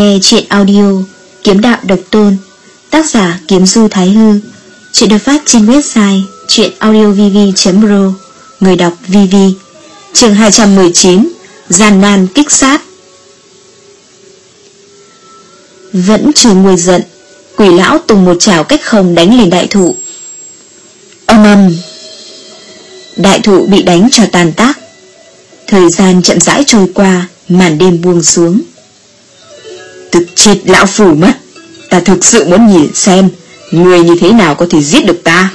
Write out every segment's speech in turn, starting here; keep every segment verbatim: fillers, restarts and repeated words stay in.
nghe truyện audio Kiếm Đạo Độc Tôn, tác giả Kiếm Du Thái Hư. Chuyện được phát trên website truyện audio v v chấm pro. Người đọc vê vê. Chương hai trăm mười chín, Gian nan kích sát. Vẫn chưa nguôi giận, quỷ lão tung một chảo cách không đánh lên đại thụ. Âm ầm, đại thụ bị đánh cho tàn tác. Thời gian chậm rãi trôi qua, màn đêm buông xuống. Tức chết lão phủ mất. Ta thực sự muốn nhìn xem người như thế nào có thể giết được ta.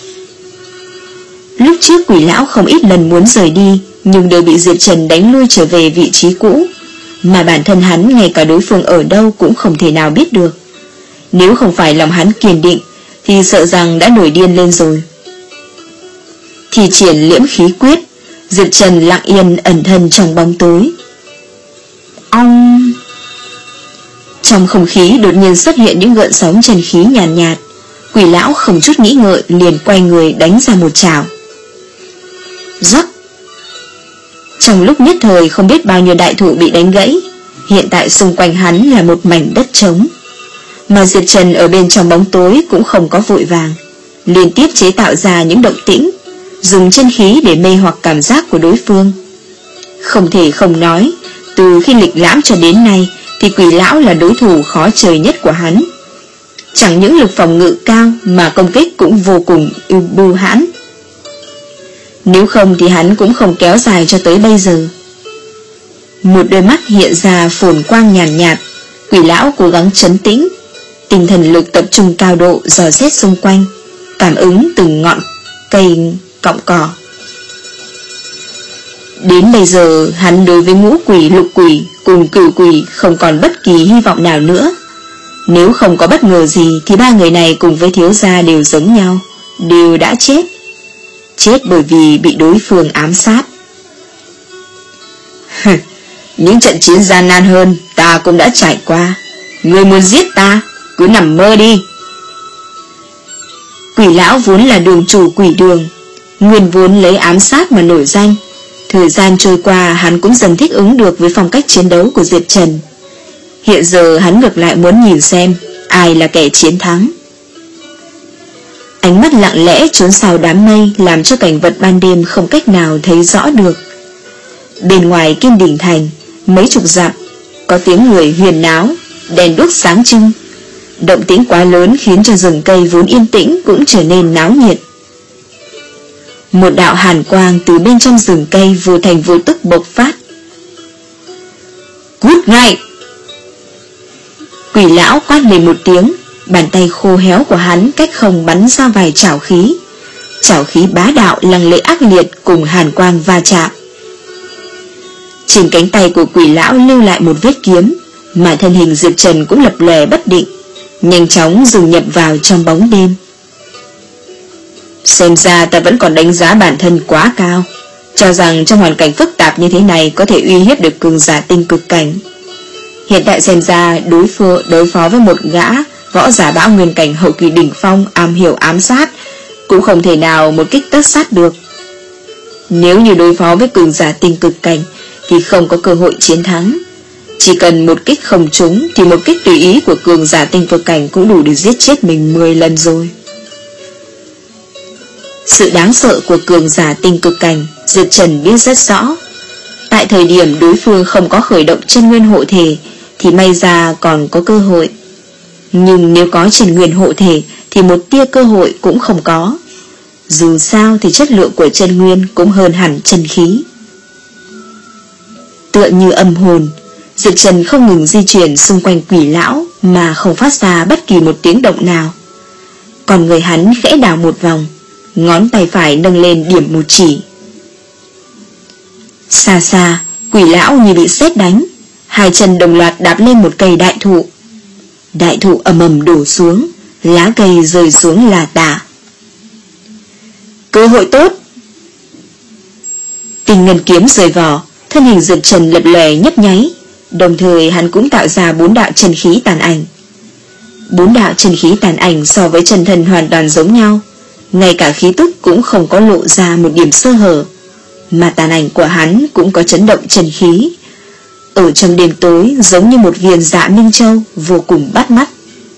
Lúc trước quỷ lão không ít lần muốn rời đi, nhưng đều bị Diệp Trần đánh lui trở về vị trí cũ, mà bản thân hắn ngay cả đối phương ở đâu cũng không thể nào biết được. Nếu không phải lòng hắn kiên định thì sợ rằng đã nổi điên lên rồi. Thì triển liễm khí quyết, Diệp Trần lặng yên ẩn thân trong bóng tối. Ông... Trong không khí đột nhiên xuất hiện những gợn sóng chân khí nhàn nhạt, nhạt. Quỷ lão không chút nghĩ ngợi liền quay người đánh ra một chảo. Rắc. Trong lúc nhất thời không biết bao nhiêu đại thụ bị đánh gãy. Hiện tại xung quanh hắn là một mảnh đất trống, mà Diệp Trần ở bên trong bóng tối cũng không có vội vàng, liên tiếp chế tạo ra những động tĩnh, dùng chân khí để mê hoặc cảm giác của đối phương. Không thể không nói, từ khi lịch lãm cho đến nay thì quỷ lão là đối thủ khó chơi nhất của hắn. Chẳng những lực phòng ngự cao mà công kích cũng vô cùng ưu bưu hãn. Nếu không thì hắn cũng không kéo dài cho tới bây giờ. Một đôi mắt hiện ra phồn quang nhàn nhạt, nhạt. Quỷ lão cố gắng trấn tĩnh, tinh thần lực tập trung cao độ dò xét xung quanh, cảm ứng từng ngọn cây cọng cỏ. Đến bây giờ hắn đối với ngũ quỷ, lục quỷ cùng cửu quỷ không còn bất kỳ hy vọng nào nữa. Nếu không có bất ngờ gì thì ba người này cùng với thiếu gia đều giống nhau, đều đã chết. Chết bởi vì bị đối phương ám sát. Những trận chiến gian nan hơn ta cũng đã trải qua. Người muốn giết ta cứ nằm mơ đi. Quỷ lão vốn là đường chủ quỷ đường, nguyên vốn lấy ám sát mà nổi danh. Thời gian trôi qua hắn cũng dần thích ứng được với phong cách chiến đấu của Diệp Trần. Hiện giờ hắn ngược lại muốn nhìn xem ai là kẻ chiến thắng. Ánh mắt lặng lẽ trốn sau đám mây làm cho cảnh vật ban đêm không cách nào thấy rõ được. Bên ngoài Kim Đỉnh Thành, mấy chục dặm có tiếng người huyền náo, đèn đuốc sáng trưng. Động tĩnh quá lớn khiến cho rừng cây vốn yên tĩnh cũng trở nên náo nhiệt. Một đạo hàn quang từ bên trong rừng cây vô thành vô tức bộc phát. Cút ngay! Quỷ lão quát lên một tiếng, bàn tay khô héo của hắn cách không bắn ra vài chảo khí. Chảo khí bá đạo lăng lệ ác liệt cùng hàn quang va chạm. Trên cánh tay của quỷ lão lưu lại một vết kiếm, mà thân hình Diệp Trần cũng lập lòe bất định, nhanh chóng dừng nhập vào trong bóng đêm. Xem ra ta vẫn còn đánh giá bản thân quá cao, cho rằng trong hoàn cảnh phức tạp như thế này có thể uy hiếp được cường giả tinh cực cảnh. Hiện tại xem ra đối phương đối phó với một gã võ giả bão nguyên cảnh hậu kỳ đỉnh phong am hiểu ám sát cũng không thể nào một kích tất sát được. Nếu như đối phó với cường giả tinh cực cảnh thì không có cơ hội chiến thắng. Chỉ cần một kích không trúng thì một kích tùy ý của cường giả tinh cực cảnh cũng đủ để giết chết mình mười lần rồi. Sự đáng sợ của cường giả tinh cực cảnh Diệp Trần biết rất rõ. Tại thời điểm đối phương không có khởi động chân nguyên hộ thể thì may ra còn có cơ hội. Nhưng nếu có chân nguyên hộ thể thì một tia cơ hội cũng không có. Dù sao thì chất lượng của chân nguyên cũng hơn hẳn chân khí. Tựa như âm hồn, Diệp Trần không ngừng di chuyển xung quanh quỷ lão mà không phát ra bất kỳ một tiếng động nào. Còn người hắn khẽ đảo một vòng, ngón tay phải nâng lên điểm một chỉ. Xa xa, quỷ lão như bị sét đánh, hai chân đồng loạt đạp lên một cây đại thụ. Đại thụ ầm ầm đổ xuống, lá cây rơi xuống là tả. Cơ hội tốt! Tình ngân kiếm rời vỏ, thân hình Diệp Trần lập lòe nhấp nháy, đồng thời hắn cũng tạo ra bốn đạo chân khí tàn ảnh. Bốn đạo chân khí tàn ảnh so với chân thân hoàn toàn giống nhau, ngay cả khí tức cũng không có lộ ra một điểm sơ hở, mà tàn ảnh của hắn cũng có chấn động chân khí, ở trong đêm tối giống như một viên dạ minh châu, vô cùng bắt mắt.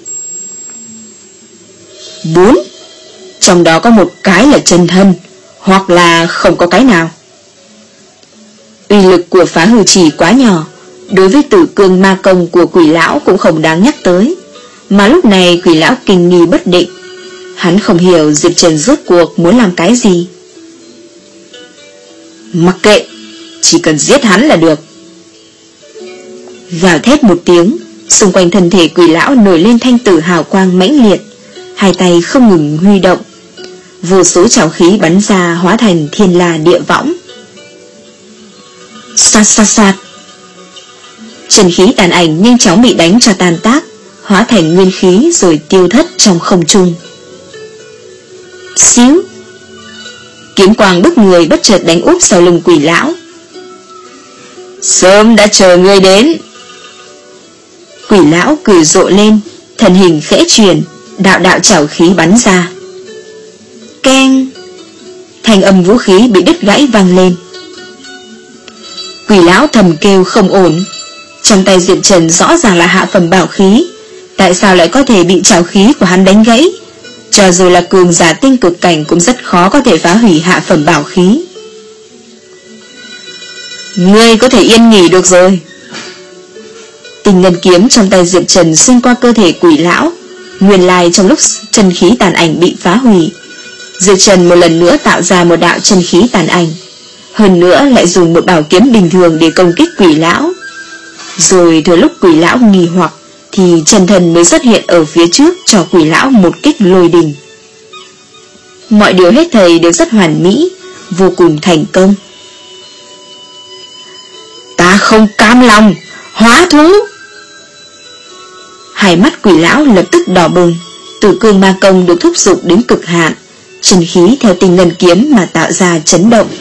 Bốn, trong đó có một cái là chân thân, hoặc là không có cái nào. Uy lực của phá hư chỉ quá nhỏ, đối với tử cương ma công của quỷ lão cũng không đáng nhắc tới. Mà lúc này quỷ lão kinh nghi bất định. Hắn không hiểu Diệp Trần rốt cuộc muốn làm cái gì. Mặc kệ, chỉ cần giết hắn là được. Gào thét một tiếng, xung quanh thân thể quỷ lão nổi lên thanh tử hào quang mãnh liệt, hai tay không ngừng huy động. Vô số trảo khí bắn ra hóa thành thiên la địa võng. Sát sát sát. Chân khí tàn ảnh nhanh chóng bị đánh cho tan tác, hóa thành nguyên khí rồi tiêu thất trong không trung. Xíu. Kiếm quang bức người bất chợt đánh úp sau lưng quỷ lão. Sớm đã chờ ngươi đến. Quỷ lão cười rộ lên, thân hình khẽ chuyển, đạo đạo trảo khí bắn ra. Keng. Thanh âm vũ khí bị đứt gãy vang lên. Quỷ lão thầm kêu không ổn. Trong tay Diệp Trần rõ ràng là hạ phẩm bảo khí, tại sao lại có thể bị trảo khí của hắn đánh gãy? Cho dù là cường giả tinh cực cảnh cũng rất khó có thể phá hủy hạ phẩm bảo khí. Ngươi có thể yên nghỉ được rồi. Tình ngân kiếm trong tay Diệp Trần xuyên qua cơ thể quỷ lão. Nguyên lai trong lúc chân khí tàn ảnh bị phá hủy, Diệp Trần một lần nữa tạo ra một đạo chân khí tàn ảnh, hơn nữa lại dùng một bảo kiếm bình thường để công kích quỷ lão. Rồi thừa lúc quỷ lão nghi hoặc thì chân thần mới xuất hiện ở phía trước cho quỷ lão một kích lôi đình. Mọi điều hết thảy đều rất hoàn mỹ, vô cùng thành công. Ta không cam lòng, hóa thú. Hai mắt quỷ lão lập tức đỏ bừng, tử cương ma công được thúc giục đến cực hạn, chân khí theo tình ngân kiếm mà tạo ra chấn động.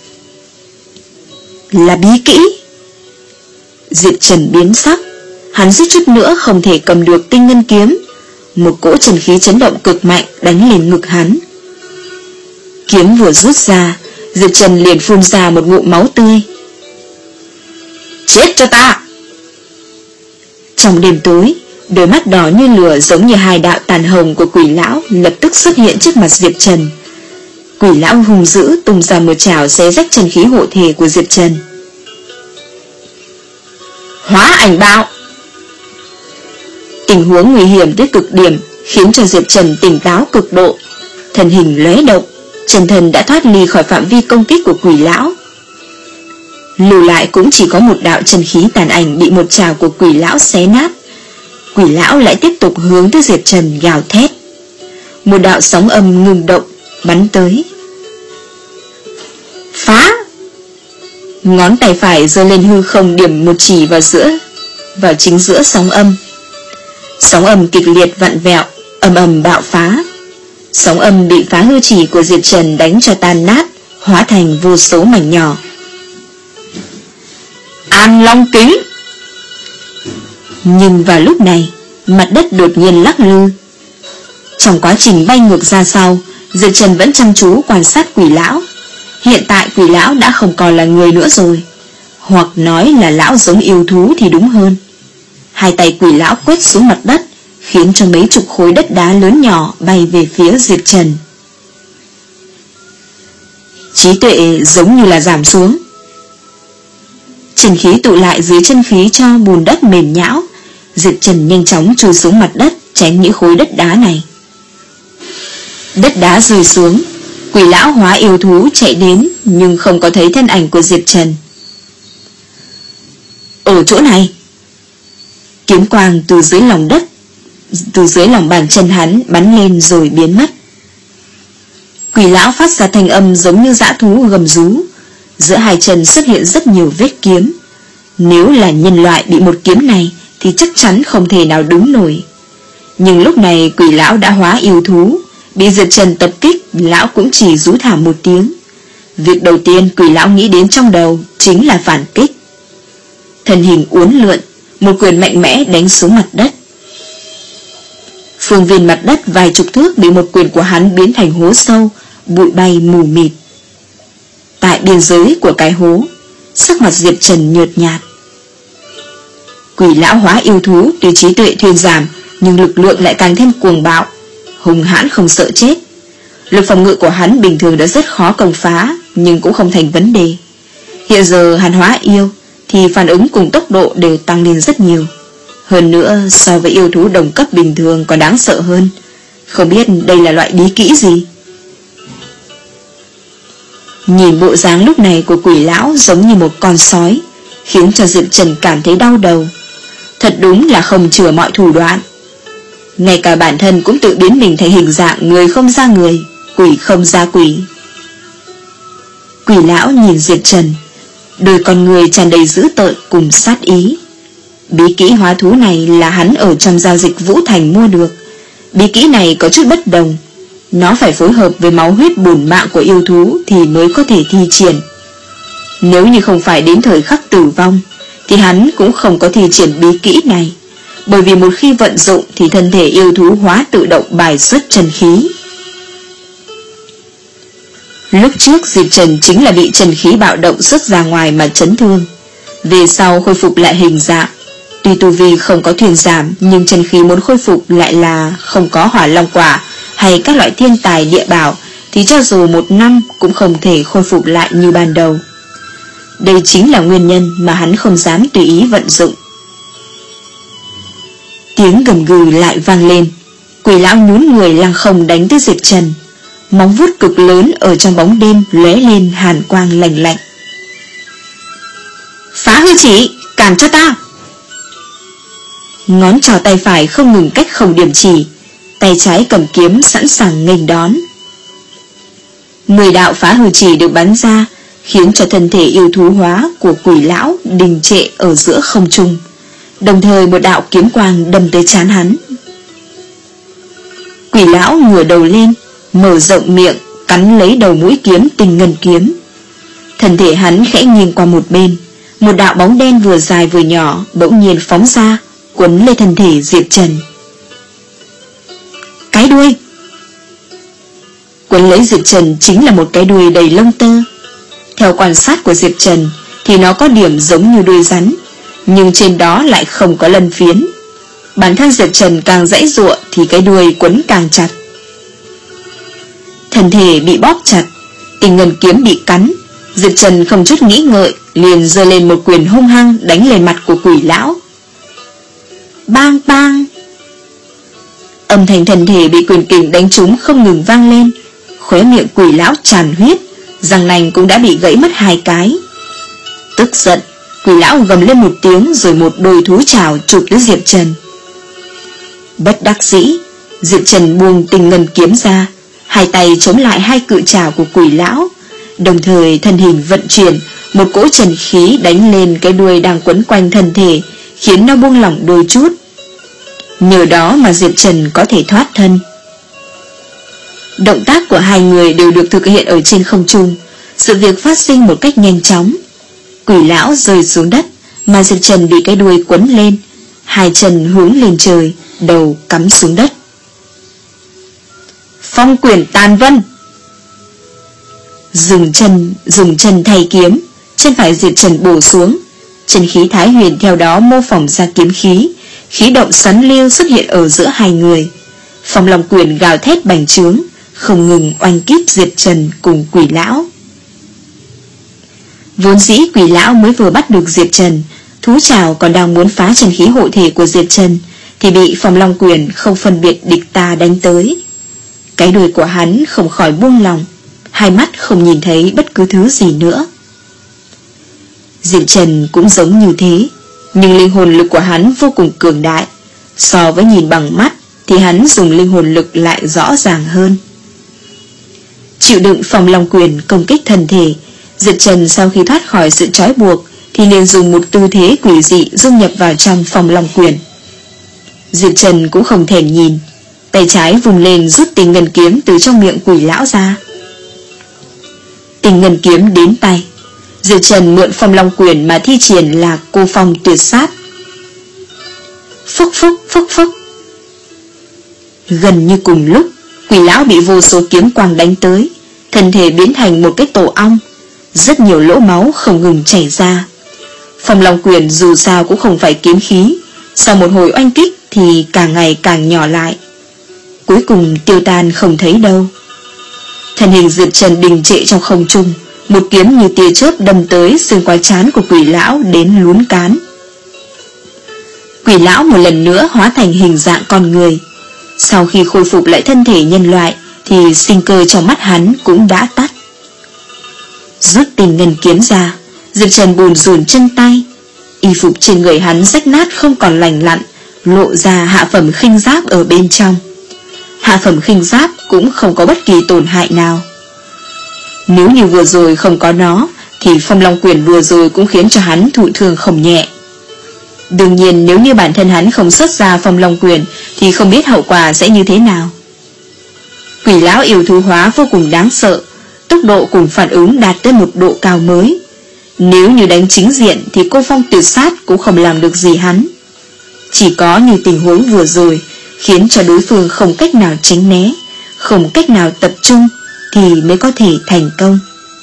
Là bí kỹ. Diệp Trần biến sắc, hắn suýt chút nữa không thể cầm được tinh ngân kiếm. Một cỗ chân khí chấn động cực mạnh đánh lên ngực hắn. Kiếm vừa rút ra, Diệp Trần liền phun ra một ngụm máu tươi. Chết cho ta! Trong đêm tối, đôi mắt đỏ như lửa giống như hai đạo tàn hồng của quỷ lão lập tức xuất hiện trước mặt Diệp Trần. Quỷ lão hung dữ tung ra một chảo xé rách chân khí hộ thể của Diệp Trần. Hóa ảnh bạo. Tình huống nguy hiểm tới cực điểm khiến cho Diệp Trần tỉnh táo cực độ, thân hình lóe động, chân thần đã thoát ly khỏi phạm vi công kích của quỷ lão. Lưu lại cũng chỉ có một đạo chân khí tàn ảnh bị một chảo của quỷ lão xé nát. Quỷ lão lại tiếp tục hướng tới Diệp Trần gào thét. Một đạo sóng âm ngừng động bắn tới. Phá! Ngón tay phải giơ lên hư không điểm một chỉ vào giữa, vào chính giữa sóng âm. Sóng âm kịch liệt vặn vẹo, ầm ầm bạo phá. Sóng âm bị phá hư chỉ của Diệp Trần đánh cho tan nát, hóa thành vô số mảnh nhỏ. An Long Kính. Nhưng vào lúc này, mặt đất đột nhiên lắc lư. Trong quá trình bay ngược ra sau, Diệp Trần vẫn chăm chú quan sát quỷ lão. Hiện tại quỷ lão đã không còn là người nữa rồi, hoặc nói là lão giống yêu thú thì đúng hơn. Hai tay quỷ lão quét xuống mặt đất, khiến cho mấy chục khối đất đá lớn nhỏ bay về phía Diệp Trần. Trí tuệ giống như là giảm xuống. Chân khí tụ lại dưới chân khí cho bùn đất mềm nhão. Diệp Trần nhanh chóng chui xuống mặt đất, tránh những khối đất đá này. Đất đá rơi xuống, quỷ lão hóa yêu thú chạy đến, nhưng không có thấy thân ảnh của Diệp Trần. Ở chỗ này. Kiếm quang từ dưới lòng đất, từ dưới lòng bàn chân hắn bắn lên rồi biến mất. Quỷ lão phát ra thanh âm giống như dã thú gầm rú. Giữa hai chân xuất hiện rất nhiều vết kiếm. Nếu là nhân loại bị một kiếm này thì chắc chắn không thể nào đứng nổi. Nhưng lúc này quỷ lão đã hóa yêu thú, bị Diệp Trần tập kích, lão cũng chỉ rú thảm một tiếng. Việc đầu tiên quỷ lão nghĩ đến trong đầu chính là phản kích. Thân hình uốn lượn, một quyền mạnh mẽ đánh xuống mặt đất. Phương viên mặt đất vài chục thước bị một quyền của hắn biến thành hố sâu, bụi bay mù mịt. Tại biên giới của cái hố, sắc mặt Diệp Trần nhợt nhạt. Quỷ lão hóa yêu thú tuy trí tuệ thuyên giảm, nhưng lực lượng lại càng thêm cuồng bạo, hung hãn không sợ chết. Lực phòng ngự của hắn bình thường đã rất khó công phá, nhưng cũng không thành vấn đề. Hiện giờ hắn hóa yêu thì phản ứng cùng tốc độ đều tăng lên rất nhiều. Hơn nữa so với yêu thú đồng cấp bình thường còn đáng sợ hơn. Không biết đây là loại bí kỹ gì. Nhìn bộ dáng lúc này của quỷ lão giống như một con sói, khiến cho Diệp Trần cảm thấy đau đầu. Thật đúng là không chừa mọi thủ đoạn. Ngay cả bản thân cũng tự biến mình thành hình dạng người không ra người, quỷ không ra quỷ. Quỷ lão nhìn Diệp Trần, đôi con người tràn đầy dữ tợn cùng sát ý. Bí kỹ hóa thú này là hắn ở trong giao dịch Vũ Thành mua được. Bí kỹ này có chút bất đồng, nó phải phối hợp với máu huyết bổn mạng của yêu thú thì mới có thể thi triển. Nếu như không phải đến thời khắc tử vong thì hắn cũng không có thi triển bí kỹ này, bởi vì một khi vận dụng thì thân thể yêu thú hóa tự động bài xuất chân khí. Lúc trước Diệp Trần chính là bị chân khí bạo động xuất ra ngoài mà chấn thương, về sau khôi phục lại hình dạng. Tuy tu vi không có thuyền giảm, nhưng chân khí muốn khôi phục lại là không có hỏa long quả hay các loại thiên tài địa bảo, thì cho dù một năm cũng không thể khôi phục lại như ban đầu. Đây chính là nguyên nhân mà hắn không dám tùy ý vận dụng. Tiếng gầm gừ lại vang lên. Quỷ lão nhún người lăng không đánh tới Diệp Trần. Móng vuốt cực lớn ở trong bóng đêm lóe lên hàn quang lạnh lạnh. Phá hư chỉ, cản cho ta! Ngón trỏ tay phải không ngừng cách không điểm chỉ, tay trái cầm kiếm sẵn sàng nghênh đón. Mười đạo phá hư chỉ được bắn ra, khiến cho thân thể yêu thú hóa của quỷ lão đình trệ ở giữa không trung. Đồng thời một đạo kiếm quang đâm tới trán hắn. Quỷ lão ngửa đầu lên, mở rộng miệng, cắn lấy đầu mũi kiếm tinh ngân kiếm. Thân thể hắn khẽ nghiêng qua một bên, một đạo bóng đen vừa dài vừa nhỏ bỗng nhiên phóng ra, quấn lấy thân thể Diệp Trần. Cái đuôi! Quấn lấy Diệp Trần chính là một cái đuôi đầy lông tơ. Theo quan sát của Diệp Trần thì nó có điểm giống như đuôi rắn, nhưng trên đó lại không có lân phiến. Bản thân Diệp Trần càng giãy giụa thì cái đuôi quấn càng chặt. Thân thể bị bóp chặt, tinh ngân kiếm bị cắn. Diệp Trần không chút nghĩ ngợi liền giơ lên một quyền hung hăng đánh lên mặt của quỷ lão. Bang bang! Âm thanh thân thể bị quyền kình đánh trúng không ngừng vang lên. Khóe miệng quỷ lão tràn huyết, răng nanh cũng đã bị gãy mất hai cái. Tức giận, quỷ lão gầm lên một tiếng rồi một đôi thú trảo chụp tới Diệp Trần. Bất đắc dĩ, Diệp Trần buông tinh ngân kiếm ra, hai tay chống lại hai cự trảo của quỷ lão, đồng thời thân hình vận chuyển, một cỗ trần khí đánh lên cái đuôi đang quấn quanh thân thể, khiến nó buông lỏng đôi chút. Nhờ đó mà Diệp Trần có thể thoát thân. Động tác của hai người đều được thực hiện ở trên không trung, sự việc phát sinh một cách nhanh chóng. Quỷ lão rơi xuống đất, mà Diệp Trần bị cái đuôi quấn lên, hai chân hướng lên trời, đầu cắm xuống đất. Phong quyển tàn vân! Dùng chân, dùng chân thay kiếm, chân phải Diệp Trần bổ xuống, chân khí Thái Huyền theo đó mô phỏng ra kiếm khí, khí động xoắn liêu xuất hiện ở giữa hai người. Phong Long Quyển gào thét bành trướng, không ngừng oanh kích Diệp Trần cùng quỷ lão. Vốn dĩ quỷ lão mới vừa bắt được Diệp Trần, thú trảo còn đang muốn phá chân khí hộ thể của Diệp Trần, thì bị Phong Long Quyển không phân biệt địch ta đánh tới. Cái đuôi của hắn không khỏi buông lòng, hai mắt không nhìn thấy bất cứ thứ gì nữa. Diệp Trần cũng giống như thế, nhưng linh hồn lực của hắn vô cùng cường đại. So với nhìn bằng mắt thì hắn dùng linh hồn lực lại rõ ràng hơn. Chịu đựng Phong Long Quyền công kích thân thể, Diệp Trần sau khi thoát khỏi sự trói buộc thì liền dùng một tư thế quỷ dị dung nhập vào trong Phong Long Quyền. Diệp Trần cũng không thèm nhìn, tay trái vùng lên rút tinh ngân kiếm từ trong miệng quỷ lão ra. Tinh ngân kiếm đến tay, Diệp Trần mượn Phong Long Quyền mà thi triển là cô phong tuyệt sát. Phúc phúc phúc phúc. Gần như cùng lúc, quỷ lão bị vô số kiếm quang đánh tới, thân thể biến thành một cái tổ ong, rất nhiều lỗ máu không ngừng chảy ra. Phong Long Quyền dù sao cũng không phải kiếm khí, sau một hồi oanh kích thì càng ngày càng nhỏ lại, cuối cùng tiêu tan không thấy đâu. Thân hình Diệp Trần đình trệ trong không trung, một kiếm như tia chớp đâm tới xuyên qua trán của quỷ lão đến lún cán. Quỷ lão một lần nữa hóa thành hình dạng con người. Sau khi khôi phục lại thân thể nhân loại thì sinh cơ trong mắt hắn cũng đã tắt. Rút tình ngân kiếm ra, Diệp Trần bùn rùn chân tay. Y phục trên người hắn rách nát không còn lành lặn, lộ ra hạ phẩm khinh giáp ở bên trong. Hạ phẩm khinh giáp cũng không có bất kỳ tổn hại nào. Nếu như vừa rồi không có nó thì Phong Long Quyền vừa rồi cũng khiến cho hắn thụ thương không nhẹ. Đương nhiên nếu như bản thân hắn không xuất ra Phong Long Quyền thì không biết hậu quả sẽ như thế nào. Quỷ lão yêu thú hóa vô cùng đáng sợ, tốc độ cùng phản ứng đạt tới một độ cao mới. Nếu như đánh chính diện thì cô Phong Tuyệt Sát cũng không làm được gì hắn. Chỉ có như tình huống vừa rồi khiến cho đối phương không cách nào tránh né, không cách nào tập trung thì mới có thể thành công.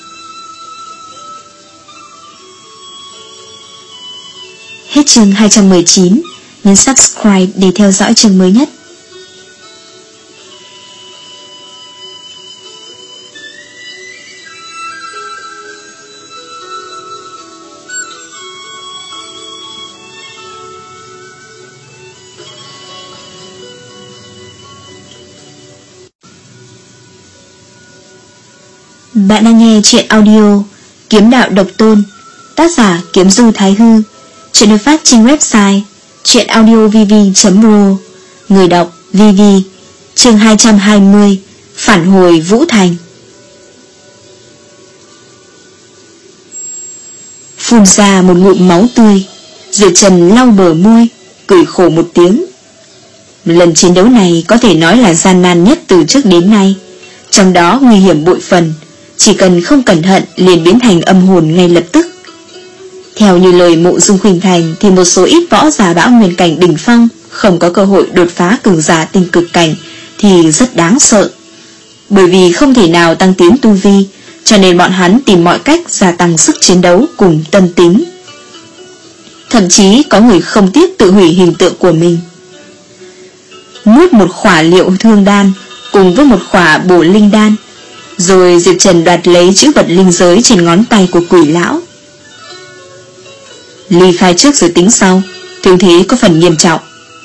Hết chương hai trăm mười chín, nhấn subscribe để theo dõi chương mới nhất. Bạn đang nghe truyện audio Kiếm Đạo Độc Tôn, tác giả Kiếm Du Thái Hư. Truyện được phát trên website truyệnaudiovv chấm ro. Người đọc vê vê. Chương hai trăm hai mươi, Phản hồi Vũ Thành. Phun ra một ngụm máu tươi, Diệp Trần lau bờ môi, cười khổ một tiếng. Lần chiến đấu này có thể nói là gian nan nhất từ trước đến nay, trong đó nguy hiểm bội phần, chỉ cần không cẩn thận liền biến thành âm hồn ngay lập tức. Theo như lời Mộ Dung Khuynh Thành thì một số ít võ giả bão nguyên cảnh đỉnh phong không có cơ hội đột phá cường giả tinh cực cảnh thì rất đáng sợ. Bởi vì không thể nào tăng tiến tu vi, cho nên bọn hắn tìm mọi cách gia tăng sức chiến đấu cùng tân tính. Thậm chí có người không tiếc tự hủy hình tượng của mình. Nuốt một khỏa liệu thương đan cùng với một khỏa bổ linh đan, rồi Diệp Trần đoạt lấy chữ vật linh giới trên ngón tay của quỷ lão. Ly khai trước rồi tính sau, thương thế có phần nghiêm trọng.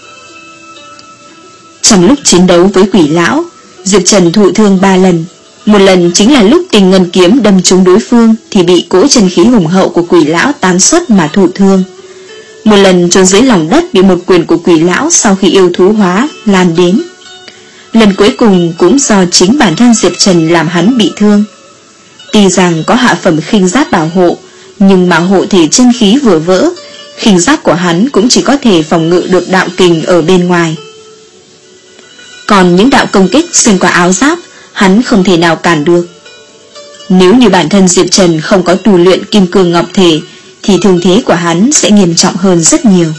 Trong lúc chiến đấu với quỷ lão, Diệp Trần thụ thương ba lần. Một lần chính là lúc tình ngân kiếm đâm trúng đối phương thì bị cỗ chân khí hùng hậu của quỷ lão tán xuất mà thụ thương. Một lần chôn dưới lòng đất bị một quyền của quỷ lão sau khi yêu thú hóa lan đến. Lần cuối cùng cũng do chính bản thân Diệp Trần làm hắn bị thương. Tuy rằng có hạ phẩm khinh giáp bảo hộ, nhưng mà hộ thể chân khí vừa vỡ, khinh giáp của hắn cũng chỉ có thể phòng ngự được đạo kình ở bên ngoài. Còn những đạo công kích xuyên qua áo giáp, hắn không thể nào cản được. Nếu như bản thân Diệp Trần không có tu luyện kim cương ngọc thể, thì thương thế của hắn sẽ nghiêm trọng hơn rất nhiều.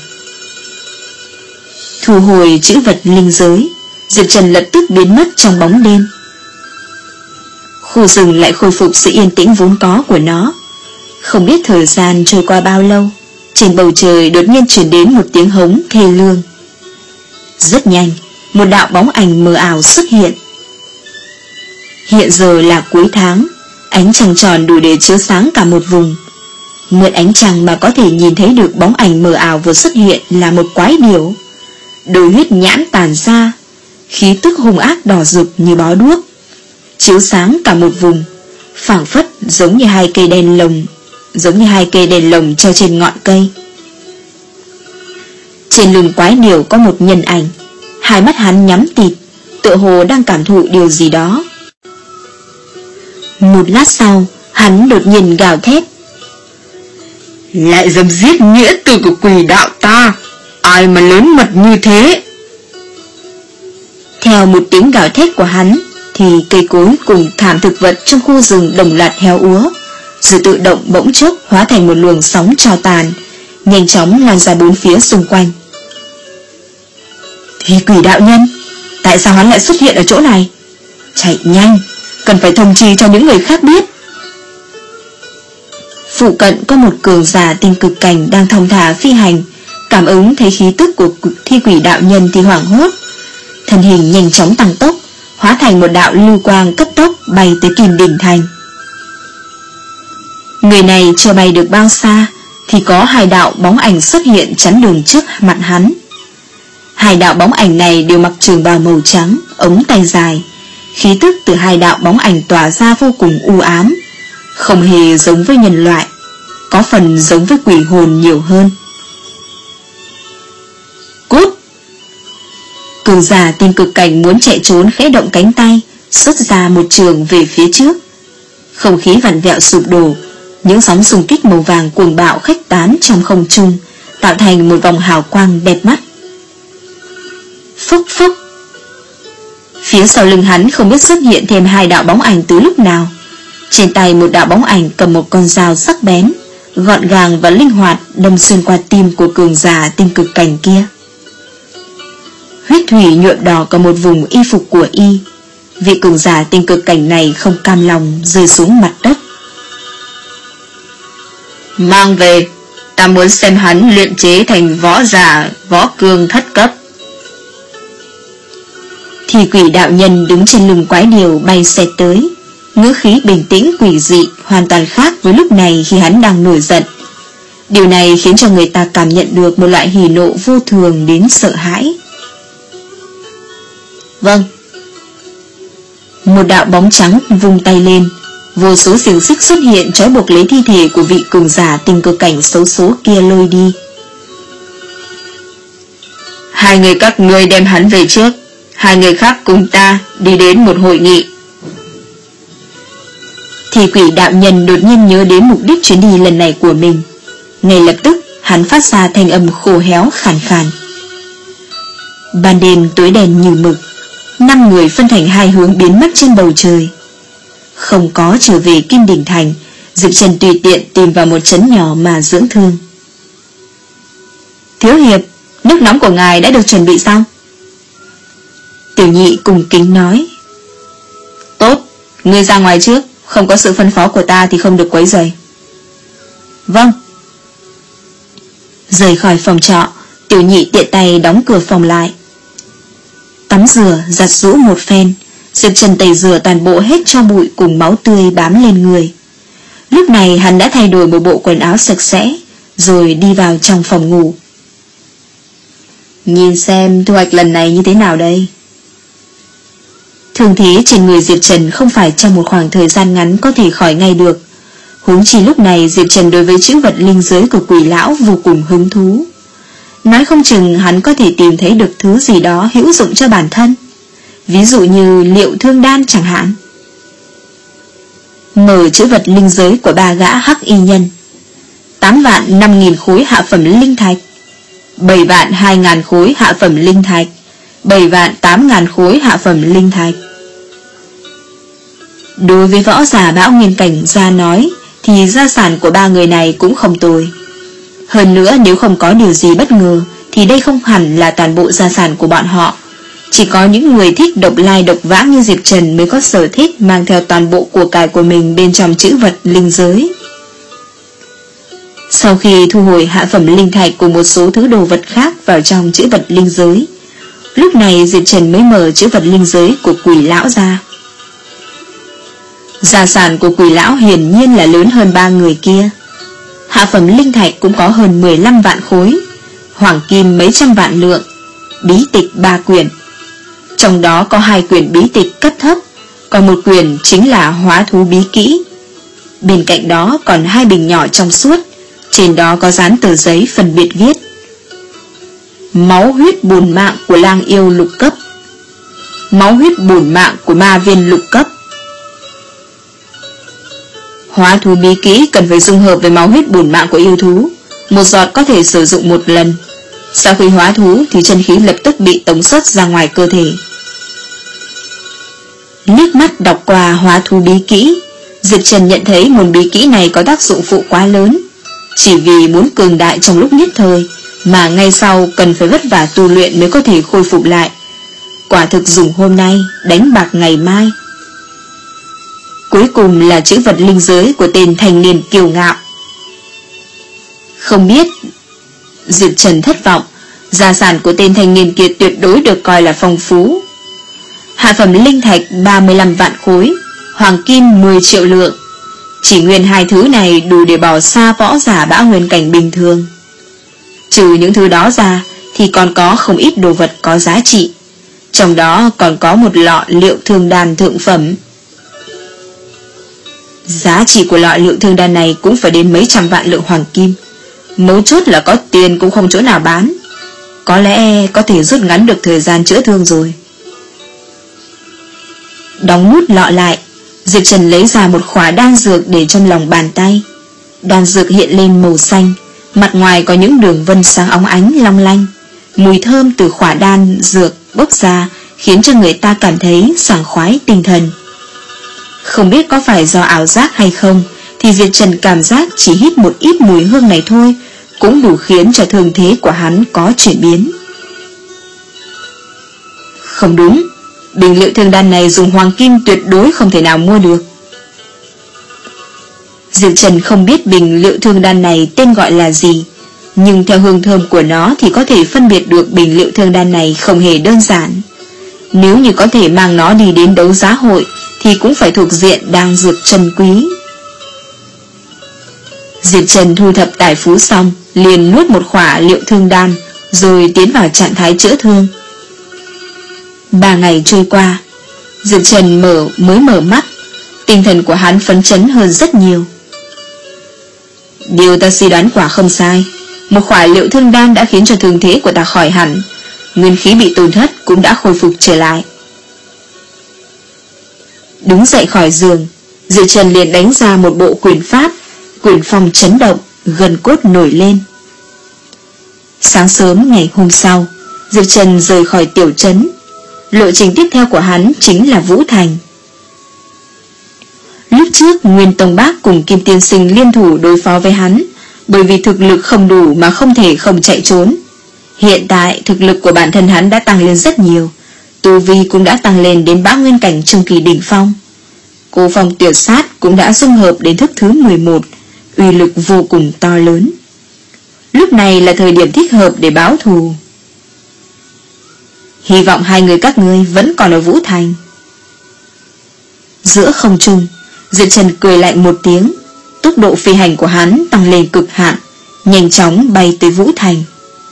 Thu hồi chữ vật linh giới, Diệp Trần lập tức biến mất trong bóng đêm. Khu rừng lại khôi phục sự yên tĩnh vốn có của nó. Không biết thời gian trôi qua bao lâu, trên bầu trời đột nhiên chuyển đến một tiếng hống thê lương. Rất nhanh, một đạo bóng ảnh mờ ảo xuất hiện. Hiện giờ là cuối tháng, ánh trăng tròn đủ để chiếu sáng cả một vùng. Mượn ánh trăng mà có thể nhìn thấy được bóng ảnh mờ ảo vừa xuất hiện là một quái điểu. Đôi huyết nhãn tàn ra, khí tức hung ác đỏ rực như bó đuốc, chiếu sáng cả một vùng, phảng phất giống như hai cây đèn lồng, giống như hai cây đèn lồng treo trên ngọn cây. Trên lưng quái điểu có một nhân ảnh, hai mắt hắn nhắm tịt, tựa hồ đang cảm thụ điều gì đó. Một lát sau, hắn đột nhiên gào thét: lại dám giết nghĩa tử của quỷ đạo ta, ai mà lớn mật như thế? Theo một tiếng gào thét của hắn thì cây cối cùng thảm thực vật trong khu rừng đồng loạt héo úa, rồi tự động bỗng chốc hóa thành một luồng sóng tro tàn, nhanh chóng lan ra bốn phía xung quanh. Thì quỷ đạo nhân, tại sao hắn lại xuất hiện ở chỗ này? Chạy nhanh, cần phải thông chi cho những người khác biết. Phụ cận có một cường giả tinh cực cảnh đang thong thả phi hành, cảm ứng thấy khí tức của thi quỷ đạo nhân thì hoảng hốt, thân hình nhanh chóng tăng tốc, hóa thành một đạo lưu quang cấp tốc bay tới Kim Đỉnh Thành. Người này chưa bay được bao xa thì có hai đạo bóng ảnh xuất hiện chắn đường trước mặt hắn. Hai đạo bóng ảnh này đều mặc trường bào màu trắng, ống tay dài. Khí tức từ hai đạo bóng ảnh tỏa ra vô cùng u ám, không hề giống với nhân loại, có phần giống với quỷ hồn nhiều hơn. Cút! Cường giả tinh cực cảnh muốn chạy trốn khẽ động cánh tay, xuất ra một trường về phía trước. Không khí vặn vẹo sụp đổ, những sóng xung kích màu vàng cuồng bạo khuếch tán trong không trung, tạo thành một vòng hào quang đẹp mắt. Phốc phốc! Phía sau lưng hắn không biết xuất hiện thêm hai đạo bóng ảnh từ lúc nào. Trên tay một đạo bóng ảnh cầm một con dao sắc bén, gọn gàng và linh hoạt đâm xuyên qua tim của cường giả tinh cực cảnh kia. Huyết thủy nhuộm đỏ cả một vùng y phục của y. Vị cường giả tinh cực cảnh này không cam lòng rơi xuống mặt đất. Mang về, ta muốn xem hắn luyện chế thành võ giả võ cương thất cấp. Thì quỷ đạo nhân đứng trên lưng quái điểu bay xẹt tới, ngữ khí bình tĩnh quỷ dị, hoàn toàn khác với lúc này khi hắn đang nổi giận. Điều này khiến cho người ta cảm nhận được một loại hỉ nộ vô thường đến sợ hãi. Vâng. Một đạo bóng trắng vung tay lên, vô số xiềng xích xuất hiện trói buộc lấy thi thể của vị cường giả tinh cực cảnh xấu số kia lôi đi. Hai người các ngươi đem hắn về trước, hai người khác cùng ta đi đến một hội nghị. Thì quỷ đạo nhân đột nhiên nhớ đến mục đích chuyến đi lần này của mình. Ngay lập tức hắn phát ra thanh âm khô héo khàn khàn. Ban đêm tối đen như mực, năm người phân thành hai hướng biến mất trên bầu trời. Không có trở về Kim Đỉnh Thành, Diệp Trần tùy tiện tìm vào một trấn nhỏ mà dưỡng thương. Thiếu hiệp, nước nóng của ngài đã được chuẩn bị xong. Tiểu nhị cùng kính nói. Tốt, ngươi ra ngoài trước, không có sự phân phó của ta thì không được quấy rầy. Vâng. Rời khỏi phòng trọ, tiểu nhị tiện tay đóng cửa phòng lại. Tắm rửa, giặt giũ một phen, Diệp Trần tẩy rửa toàn bộ hết tro bụi cùng máu tươi bám lên người. Lúc này hắn đã thay đổi một bộ quần áo sạch sẽ, rồi đi vào trong phòng ngủ. Nhìn xem thu hoạch lần này như thế nào đây? Thương thế trên người Diệp Trần không phải trong một khoảng thời gian ngắn có thể khỏi ngay được. Huống chi lúc này Diệp Trần đối với chữ vật linh giới của quỷ lão vô cùng hứng thú. Nói không chừng hắn có thể tìm thấy được thứ gì đó hữu dụng cho bản thân, ví dụ như liệu thương đan chẳng hạn. Mở chữ vật linh giới của ba gã hắc y nhân. Tám vạn năm nghìn khối hạ phẩm linh thạch, bảy vạn hai ngàn khối hạ phẩm linh thạch, bảy vạn tám ngàn khối hạ phẩm linh thạch. Đối với võ giả Bão Nguyên cảnh ra nói thì gia sản của ba người này cũng không tồi. Hơn nữa nếu không có điều gì bất ngờ thì đây không hẳn là toàn bộ gia sản của bọn họ. Chỉ có những người thích độc lai độc vãng như Diệp Trần mới có sở thích mang theo toàn bộ của cải của mình bên trong chữ vật linh giới. Sau khi thu hồi hạ phẩm linh thạch cùng một số thứ đồ vật khác vào trong chữ vật linh giới, lúc này Diệp Trần mới mở chữ vật linh giới của quỷ lão ra. Gia sản của quỷ lão hiển nhiên là lớn hơn ba người kia. Hạ phẩm linh thạch cũng có hơn mười lăm vạn khối, hoàng kim mấy trăm vạn lượng, bí tịch ba quyển. Trong đó có hai quyển bí tịch cấp thấp, còn một quyển chính là hóa thú bí kỹ. Bên cạnh đó còn hai bình nhỏ trong suốt, trên đó có dán tờ giấy phân biệt viết: máu huyết bùn mạng của lang yêu lục cấp, máu huyết bùn mạng của ma viên lục cấp. Hóa thú bí kỹ cần phải dung hợp với máu huyết bùn mạng của yêu thú, một giọt có thể sử dụng một lần. Sau khi hóa thú thì chân khí lập tức bị tống xuất ra ngoài cơ thể. Liếc mắt đọc qua hóa thú bí kỹ, Diệp Trần nhận thấy môn bí kỹ này có tác dụng phụ quá lớn. Chỉ vì muốn cường đại trong lúc nhất thời mà ngay sau cần phải vất vả tu luyện mới có thể khôi phục lại. Quả thực dùng hôm nay đánh bạc ngày mai. Cuối cùng là chữ vật linh giới của tên thanh niên kiêu ngạo. Không biết. Diệp Trần thất vọng. Gia sản của tên thanh niên kia tuyệt đối được coi là phong phú. Hạ phẩm linh thạch ba mươi lăm vạn khối, hoàng kim mười triệu lượng. Chỉ nguyên hai thứ này đủ để bỏ xa võ giả bão nguyên cảnh bình thường. Trừ những thứ đó ra thì còn có không ít đồ vật có giá trị. Trong đó còn có một lọ liệu thương đan thượng phẩm. Giá trị của lọ liệu thương đan này cũng phải đến mấy trăm vạn lượng hoàng kim. Mấu chốt là có tiền cũng không chỗ nào bán. Có lẽ có thể rút ngắn được thời gian chữa thương rồi. Đóng nút lọ lại, Diệp Trần lấy ra một khỏa đan dược để trong lòng bàn tay. Đan dược hiện lên màu xanh, mặt ngoài có những đường vân sáng óng ánh long lanh. Mùi thơm từ khỏa đan dược bốc ra khiến cho người ta cảm thấy sảng khoái tinh thần. Không biết có phải do ảo giác hay không, thì Diệp Trần cảm giác chỉ hít một ít mùi hương này thôi cũng đủ khiến cho thương thế của hắn có chuyển biến. Không đúng, bình liệu thương đan này dùng hoàng kim tuyệt đối không thể nào mua được. Diệp Trần không biết bình liệu thương đan này tên gọi là gì, nhưng theo hương thơm của nó thì có thể phân biệt được bình liệu thương đan này không hề đơn giản. Nếu như có thể mang nó đi đến đấu giá hội thì cũng phải thuộc diện đan dược chân quý. Diệp Trần thu thập tài phú xong, liền nuốt một khỏa liệu thương đan, rồi tiến vào trạng thái chữa thương. Ba ngày trôi qua, Diệp Trần mở mới mở mắt, tinh thần của hắn phấn chấn hơn rất nhiều. Điều ta suy đoán quả không sai, một khỏa liệu thương đan đã khiến cho thương thế của ta khỏi hẳn, nguyên khí bị tổn thất cũng đã khôi phục trở lại. Đứng dậy khỏi giường, Diệp Trần liền đánh ra một bộ quyền pháp, quyền phong chấn động, gần cốt nổi lên. Sáng sớm ngày hôm sau, Diệp Trần rời khỏi tiểu trấn. Lộ trình tiếp theo của hắn chính là Vũ Thành. Lúc trước Nguyên Tông Bác cùng Kim Tiên Sinh liên thủ đối phó với hắn, bởi vì thực lực không đủ mà không thể không chạy trốn. Hiện tại thực lực của bản thân hắn đã tăng lên rất nhiều, tu vi cũng đã tăng lên đến bão nguyên cảnh trung kỳ đỉnh phong. Cô phong tuyệt sát cũng đã dung hợp đến thức thứ mười một, uy lực vô cùng to lớn. Lúc này là thời điểm thích hợp để báo thù. Hy vọng hai người các ngươi vẫn còn ở Vũ Thành. Giữa không trung, Diệp Trần cười lạnh một tiếng, tốc độ phi hành của hắn tăng lên cực hạn, nhanh chóng bay tới Vũ Thành.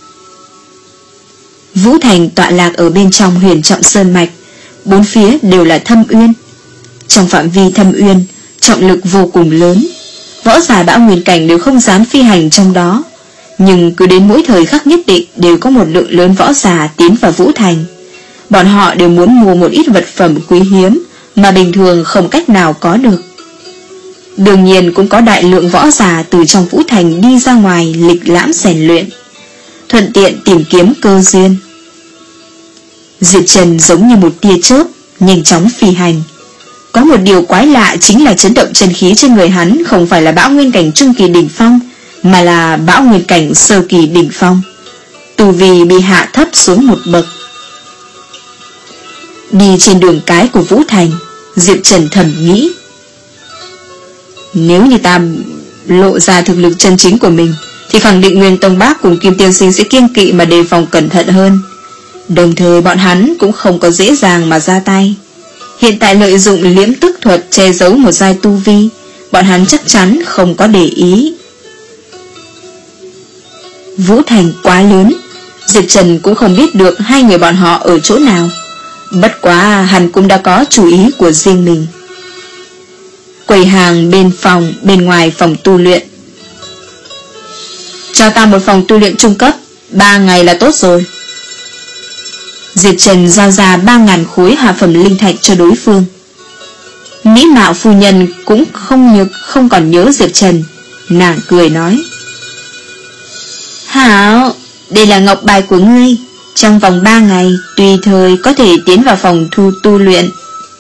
Vũ Thành tọa lạc ở bên trong Huyền Trọng Sơn Mạch, bốn phía đều là thâm uyên. Trong phạm vi thâm uyên, trọng lực vô cùng lớn, võ giả bão nguyên cảnh đều không dám phi hành trong đó. Nhưng cứ đến mỗi thời khắc nhất định đều có một lượng lớn võ giả tiến vào Vũ Thành. Bọn họ đều muốn mua một ít vật phẩm quý hiếm mà bình thường không cách nào có được. Đương nhiên cũng có đại lượng võ giả từ trong Vũ Thành đi ra ngoài lịch lãm rèn luyện, thuận tiện tìm kiếm cơ duyên. Diệp Trần giống như một tia chớp, nhanh chóng phi hành. Có một điều quái lạ chính là chấn động chân khí trên người hắn không phải là bão nguyên cảnh trung kỳ đỉnh phong, mà là bão nguyên cảnh sơ kỳ đỉnh phong. Tu vi bị hạ thấp xuống một bậc. Đi trên đường cái của Vũ Thành, Diệp Trần thầm nghĩ, nếu như ta lộ ra thực lực chân chính của mình thì khẳng định Nguyên Tông Bác cùng Kim Tiên Sinh sẽ kiêng kỵ mà đề phòng cẩn thận hơn. Đồng thời bọn hắn cũng không có dễ dàng mà ra tay. Hiện tại lợi dụng liễm tức thuật che giấu một giai tu vi, bọn hắn chắc chắn không có để ý. Vũ Thành quá lớn, Diệp Trần cũng không biết được hai người bọn họ ở chỗ nào. Bất quá hắn cũng đã có chủ ý của riêng mình. Quầy hàng bên phòng, bên ngoài phòng tu luyện. Cho ta một phòng tu luyện trung cấp, ba ngày là tốt rồi. Diệp Trần giao ra ba ngàn khối hạ phẩm linh thạch cho đối phương. Mỹ mạo phu nhân cũng không nhớ, không còn nhớ Diệp Trần. Nàng cười nói, hảo, đây là ngọc bài của ngươi. Trong vòng ba ngày tùy thời có thể tiến vào phòng thu tu luyện.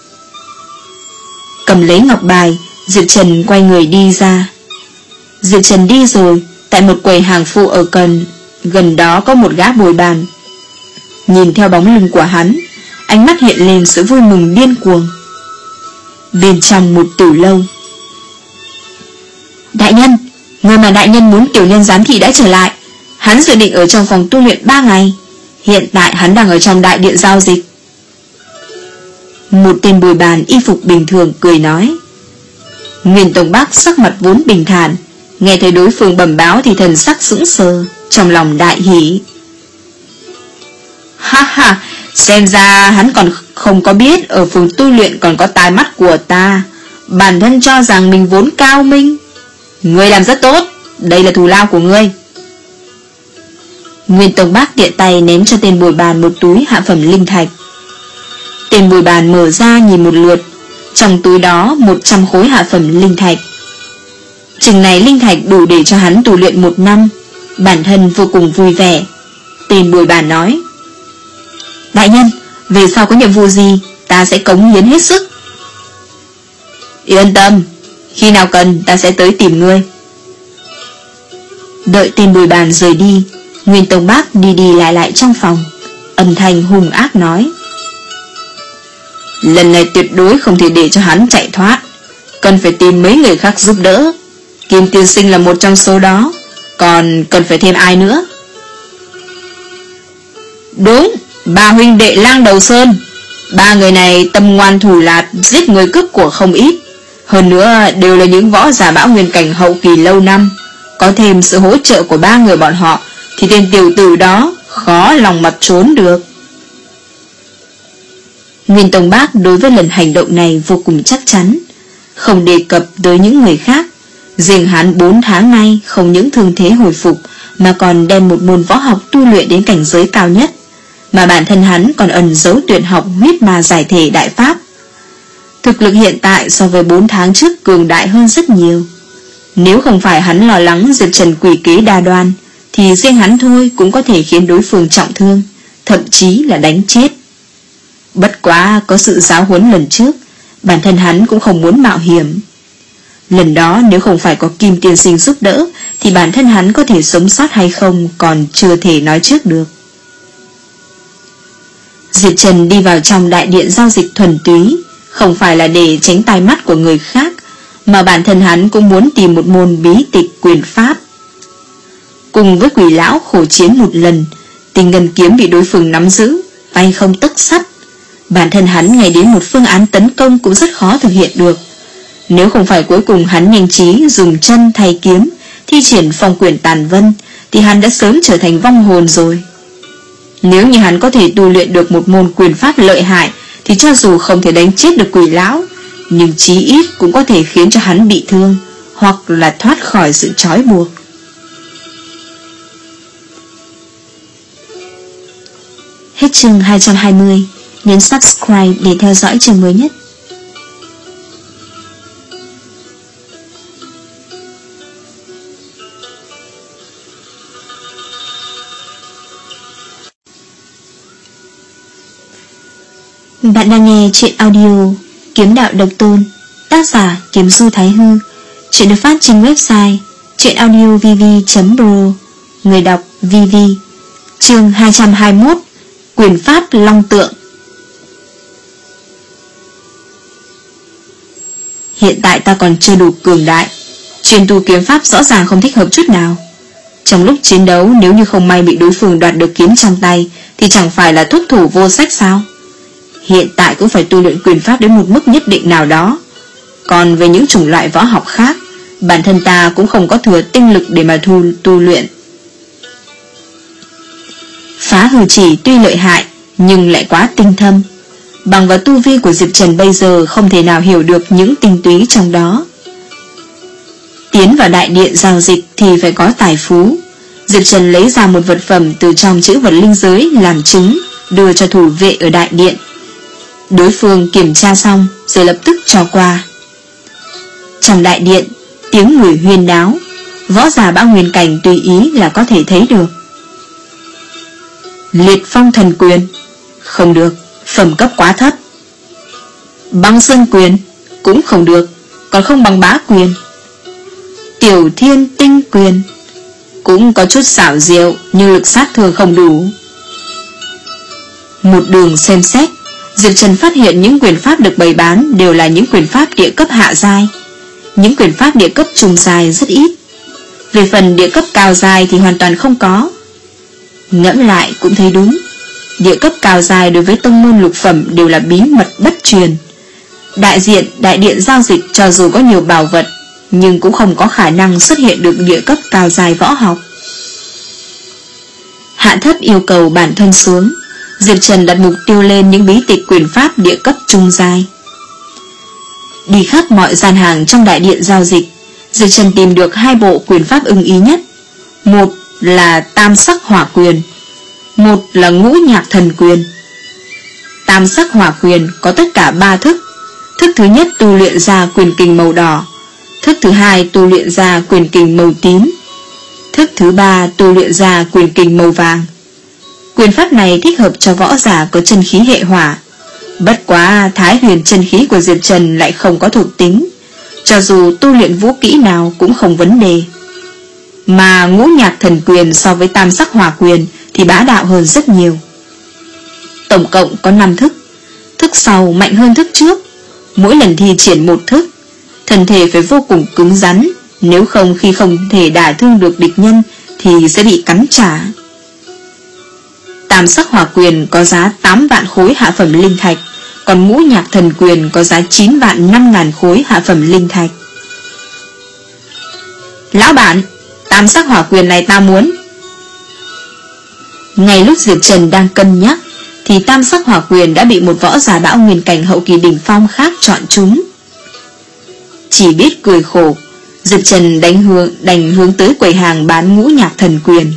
Cầm lấy ngọc bài, Diệp Trần quay người đi ra. Diệp Trần đi rồi, tại một quầy hàng phụ ở gần, gần đó có một gã bồi bàn. Nhìn theo bóng lưng của hắn, ánh mắt hiện lên sự vui mừng điên cuồng. Bên trong một tủ lâu, đại nhân, Người mà đại nhân muốn tiểu nhân giám thị đã trở lại. Hắn dự định ở trong phòng tu luyện ba ngày. Hiện tại hắn đang ở trong đại điện giao dịch. Một tên bồi bàn y phục bình thường cười nói. Nguyên Tông Bắc sắc mặt vốn bình thản, nghe thấy đối phương bẩm báo thì thần sắc sững sờ, trong lòng đại hỉ. Ha ha, xem ra hắn còn không có biết ở phòng tu luyện còn có tai mắt của ta. Bản thân cho rằng mình vốn cao minh. Ngươi làm rất tốt, đây là thù lao của ngươi. Nguyên Tông Bắc tiện tay ném cho tên bồi bàn một túi hạ phẩm linh thạch. Tên bồi bàn mở ra nhìn một lượt, trong túi đó một trăm khối hạ phẩm linh thạch. Chừng này linh thạch đủ để cho hắn tu luyện một năm. Bản thân vô cùng vui vẻ. Tên bồi bàn nói. Đại nhân, về sau có nhiệm vụ gì ta sẽ cống hiến hết sức. Yên tâm, khi nào cần ta sẽ tới tìm ngươi. Đợi tên bồi bàn rời đi, Nguyên Tông Bắc đi đi lại lại trong phòng, âm thanh hung ác nói. Lần này tuyệt đối không thể để cho hắn chạy thoát, cần phải tìm mấy người khác giúp đỡ. Kim tiên sinh là một trong số đó, còn cần phải thêm ai nữa? Đúng, ba huynh đệ Lang Đầu Sơn. Ba người này tâm ngoan thủ lạt, giết người cướp của không ít. Hơn nữa đều là những võ giả bão nguyên cảnh hậu kỳ lâu năm. Có thêm sự hỗ trợ của ba người bọn họ thì tên tiểu tử đó khó lòng mặt trốn được. Nguyên Tông Bác đối với lần hành động này vô cùng chắc chắn, không đề cập tới những người khác. Riêng hắn bốn tháng nay không những thương thế hồi phục, mà còn đem một môn võ học tu luyện đến cảnh giới cao nhất, mà bản thân hắn còn ẩn giấu tuyệt học huyết ma giải thể đại pháp. Thực lực hiện tại so với bốn tháng trước cường đại hơn rất nhiều. Nếu không phải hắn lo lắng Diệp Trần quỷ kế đa đoan, thì riêng hắn thôi cũng có thể khiến đối phương trọng thương, thậm chí là đánh chết. Bất quá có sự giáo huấn lần trước, bản thân hắn cũng không muốn mạo hiểm. Lần đó nếu không phải có Kim tiên sinh giúp đỡ, thì bản thân hắn có thể sống sót hay không còn chưa thể nói trước được. Diệp Trần đi vào trong đại điện giao dịch thuần túy, không phải là để tránh tai mắt của người khác, mà bản thân hắn cũng muốn tìm một môn bí tịch quyền pháp. Cùng với quỷ lão khổ chiến một lần, Tinh Ngân kiếm bị đối phương nắm giữ, tay không tấc sắt. Bản thân hắn ngay đến một phương án tấn công cũng rất khó thực hiện được. Nếu không phải cuối cùng hắn nhanh trí dùng chân thay kiếm, thi triển phong quyền tàn vân, thì hắn đã sớm trở thành vong hồn rồi. Nếu như hắn có thể tu luyện được một môn quyền pháp lợi hại, thì cho dù không thể đánh chết được quỷ lão, nhưng chí ít cũng có thể khiến cho hắn bị thương, hoặc là thoát khỏi sự trói buộc. Hết chương hai trăm hai mươi. Nhấn subscribe để theo dõi chương mới nhất. Bạn đang nghe chuyện audio Kiếm Đạo Độc Tôn, tác giả Kiếm Du Thái Hư. Chuyện được phát trên website chuyenaudiovv chấm pro. Người đọc vê vê. Chương hai trăm hai mươi mốt. Quyền pháp Long Tượng. Hiện tại ta còn chưa đủ cường đại, chuyên tu kiếm pháp rõ ràng không thích hợp chút nào. Trong lúc chiến đấu, nếu như không may bị đối phương đoạt được kiếm trong tay, thì chẳng phải là thuốc thủ vô sách sao? Hiện tại cũng phải tu luyện quyền pháp đến một mức nhất định nào đó. Còn về những chủng loại võ học khác, bản thân ta cũng không có thừa tinh lực để mà tu, tu luyện. Phá hư chỉ tuy lợi hại, nhưng lại quá tinh thâm. Bằng vào tu vi của Diệp Trần bây giờ không thể nào hiểu được những tinh túy trong đó. Tiến vào đại điện giao dịch thì phải có tài phú. Diệp Trần lấy ra một vật phẩm từ trong chữ vật linh giới làm chứng, đưa cho thủ vệ ở đại điện. Đối phương kiểm tra xong rồi lập tức cho qua. Trong đại điện, tiếng người huyên náo, võ giả bão nguyên cảnh tùy ý là có thể thấy được. Liệt phong thần quyền, không được, phẩm cấp quá thấp. Băng sơn quyền, cũng không được, còn không bằng bá quyền. Tiểu thiên tinh quyền, cũng có chút xảo diệu, nhưng lực sát thương không đủ. Một đường xem xét, Diệp Trần phát hiện những quyền pháp được bày bán đều là những quyền pháp địa cấp hạ giai. Những quyền pháp địa cấp trung giai rất ít. Về phần địa cấp cao dài thì hoàn toàn không có. Ngẫm lại cũng thấy đúng. Địa cấp cao dài đối với tông môn lục phẩm đều là bí mật bất truyền. Đại diện đại điện giao dịch cho dù có nhiều bảo vật, nhưng cũng không có khả năng xuất hiện được địa cấp cao dài võ học. Hạ thấp yêu cầu bản thân xuống, Diệp Trần đặt mục tiêu lên những bí tịch quyền pháp địa cấp trung giai. Đi khắp mọi gian hàng trong đại điện giao dịch, Diệp Trần tìm được hai bộ quyền pháp ưng ý nhất. Một là tam sắc hỏa quyền, một là ngũ nhạc thần quyền. Tam sắc hỏa quyền có tất cả ba thức. Thức thứ nhất tu luyện ra quyền kình màu đỏ, thức thứ hai tu luyện ra quyền kình màu tím, thức thứ ba tu luyện ra quyền kình màu vàng. Quyền pháp này thích hợp cho võ giả có chân khí hệ hỏa. Bất quá thái huyền chân khí của Diệp Trần lại không có thuộc tính, cho dù tu luyện vũ kỹ nào cũng không vấn đề. Mà ngũ nhạc thần quyền so với tam sắc hỏa quyền thì bá đạo hơn rất nhiều. Tổng cộng có năm thức. Thức sau mạnh hơn thức trước. Mỗi lần thi triển một thức, thân thể phải vô cùng cứng rắn, nếu không khi không thể đả thương được địch nhân thì sẽ bị cắn trả. Tam sắc hỏa quyền có giá tám vạn khối hạ phẩm linh thạch, còn ngũ nhạc thần quyền có giá chín vạn năm ngàn khối hạ phẩm linh thạch. Lão bản, tam sắc hỏa quyền này ta muốn. Ngay lúc Diệp Trần đang cân nhắc thì tam sắc hỏa quyền đã bị một võ giả bão nguyên cảnh hậu kỳ đỉnh phong khác chọn chúng. Chỉ biết cười khổ, Diệp Trần đánh hướng, đành hướng tới quầy hàng bán ngũ nhạc thần quyền.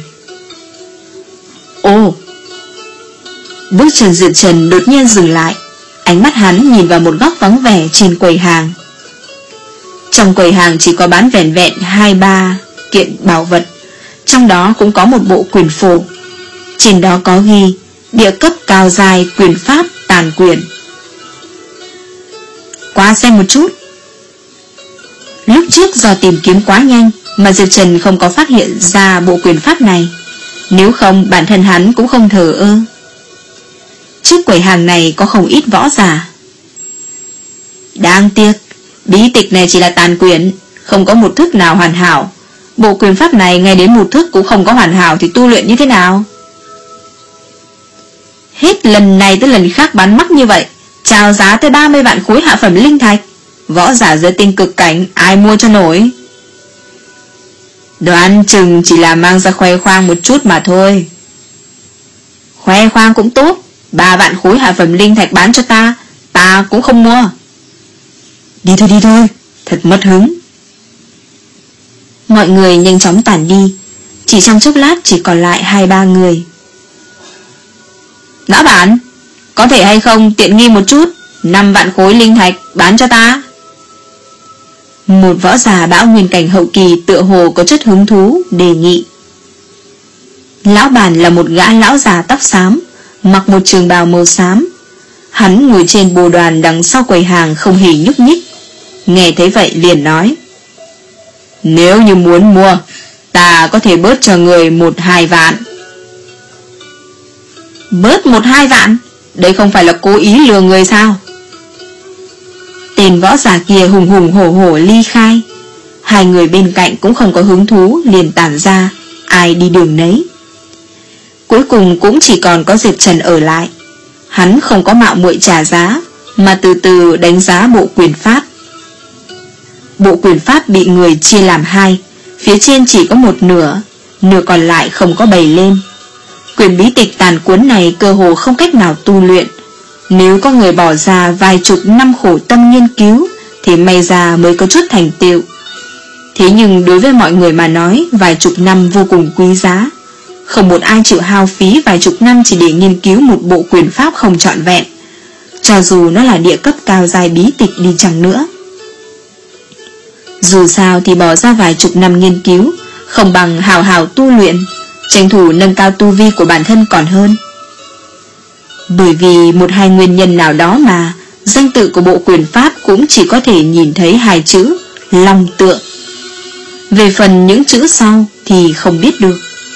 Ồ! Bước chân Diệp Trần đột nhiên dừng lại, ánh mắt hắn nhìn vào một góc vắng vẻ trên quầy hàng. Trong quầy hàng chỉ có bán vẻn vẹn hai ba kiện bảo vật, trong đó cũng có một bộ quyền phổ. Trên đó có ghi địa cấp cao dài quyền pháp tàn quyền. Qua xem một chút. Lúc trước do tìm kiếm quá nhanh mà Diệp Trần không có phát hiện ra bộ quyền pháp này, nếu không bản thân hắn cũng không thờ ơ. Trước quầy hàng này có không ít võ giả. Đáng tiếc, bí tịch này chỉ là tàn quyền, không có một thức nào hoàn hảo. Bộ quyền pháp này ngay đến một thức cũng không có hoàn hảo thì tu luyện như thế nào? Hết lần này tới lần khác bán mắc như vậy, chào giá tới ba mươi vạn khối hạ phẩm linh thạch. Võ giả giới tinh cực cảnh ai mua cho nổi? Đoán chừng chỉ là mang ra khoe khoang một chút mà thôi. Khoe khoang cũng tốt, ba vạn khối hạ phẩm linh thạch bán cho ta, ta cũng không mua. Đi thôi đi thôi, thật mất hứng. Mọi người nhanh chóng tản đi, chỉ trong chốc lát chỉ còn lại hai ba người. Lão bản, có thể hay không tiện nghi một chút, năm vạn khối linh thạch bán cho ta. Một võ giả bão nguyên cảnh hậu kỳ tựa hồ có chút hứng thú đề nghị. Lão bản là một gã lão già tóc xám, mặc một trường bào màu xám. Hắn ngồi trên bồ đoàn đằng sau quầy hàng không hề nhúc nhích. Nghe thấy vậy liền nói: Nếu như muốn mua, ta có thể bớt cho người một hai vạn. Bớt một hai vạn? Đây không phải là cố ý lừa người sao? Tên võ giả kia hùng hùng hổ hổ ly khai. Hai người bên cạnh cũng không có hứng thú, liền tản ra, ai đi đường nấy. Cuối cùng cũng chỉ còn có Diệp Trần ở lại. Hắn không có mạo muội trả giá, mà từ từ đánh giá bộ quyền pháp. Bộ quyền pháp bị người chia làm hai, phía trên chỉ có một nửa, nửa còn lại không có bày lên. Quyền bí tịch tàn cuốn này cơ hồ không cách nào tu luyện. Nếu có người bỏ ra vài chục năm khổ tâm nghiên cứu thì may ra mới có chút thành tựu. Thế nhưng đối với mọi người mà nói, vài chục năm vô cùng quý giá. Không một ai chịu hao phí vài chục năm chỉ để nghiên cứu một bộ quyền pháp không trọn vẹn, cho dù nó là địa cấp cao dài bí tịch đi chăng nữa. Dù sao thì bỏ ra vài chục năm nghiên cứu không bằng hào hào tu luyện, tranh thủ nâng cao tu vi của bản thân còn hơn. Bởi vì một hai nguyên nhân nào đó mà danh tự của bộ quyền pháp cũng chỉ có thể nhìn thấy hai chữ Long Tượng. Về phần những chữ sau thì không biết được.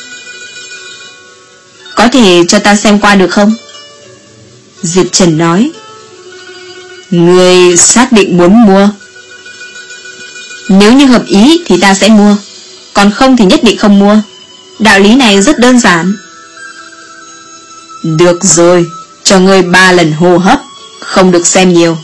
Có thể cho ta xem qua được không? Diệp Trần nói. Người xác định muốn mua? Nếu như hợp ý thì ta sẽ mua, còn không thì nhất định không mua. Đạo lý này rất đơn giản. Được rồi, cho ngươi ba lần hô hấp, không được xem nhiều.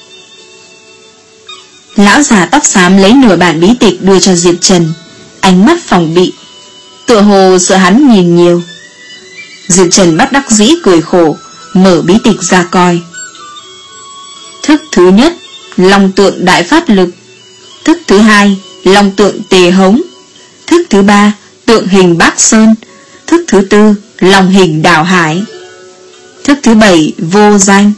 Lão già tóc xám lấy nửa bản bí tịch đưa cho Diệp Trần, ánh mắt phòng bị, tựa hồ sợ hắn nhìn nhiều. Diệp Trần bất đắc dĩ cười khổ, mở bí tịch ra coi. Thức thứ nhất, long tượng đại pháp lực. Thức thứ hai, long tượng tề hống. Thức thứ ba, tượng hình Bắc Sơn. Thức thứ tư, long hình đảo hải. Thức thứ bảy, vô danh.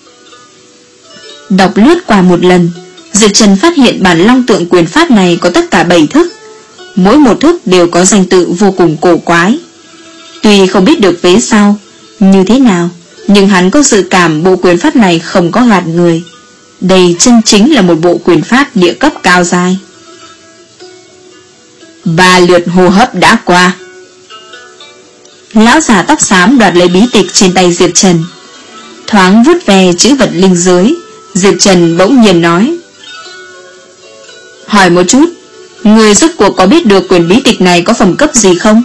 Đọc lướt qua một lần, Diệp Trần phát hiện bản long tượng quyền pháp này có tất cả bảy thức. Mỗi một thức đều có danh tự vô cùng cổ quái. Tuy không biết được vế sau như thế nào, nhưng hắn có dự cảm bộ quyền pháp này không có gạt người. Đây chân chính là một bộ quyền pháp địa cấp cao giai. Ba lượt hô hấp đã qua. Lão già tóc xám đoạt lấy bí tịch trên tay Diệp Trần, thoáng vuốt về chữ vật linh giới. Diệp Trần bỗng nhiên nói: hỏi một chút, người rốt cuộc có biết được quyền bí tịch này có phẩm cấp gì không?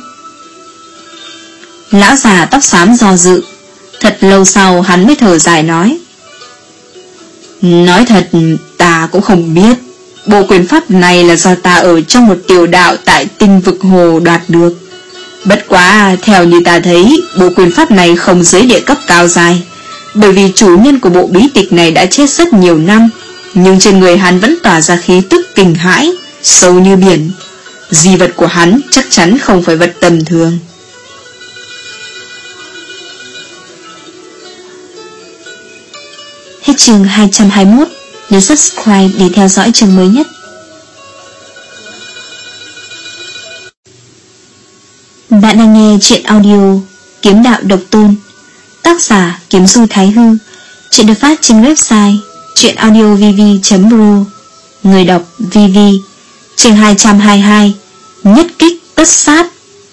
Lão già tóc xám do dự, thật lâu sau hắn mới thở dài nói: nói thật, ta cũng không biết. Bộ quyền pháp này là do ta ở trong một tiểu đạo tại tinh vực hồ đoạt được. Bất quá theo như ta thấy, bộ quyền pháp này không dưới địa cấp cao dài, bởi vì chủ nhân của bộ bí tịch này đã chết rất nhiều năm, nhưng trên người hắn vẫn tỏa ra khí tức kinh hãi, sâu như biển. Di vật của hắn chắc chắn không phải vật tầm thường. Hết chương hai trăm hai mươi mốt. Nhấn subscribe để theo dõi chương mới nhất. Bạn đang nghe truyện audio Kiếm đạo độc tôn, tác giả Kiếm Du Thái Hư. Truyện được phát trên website truyệnaudiovv chấm pro. Người đọc vê vê. Chương hai trăm hai mươi hai. Nhất kích tất sát.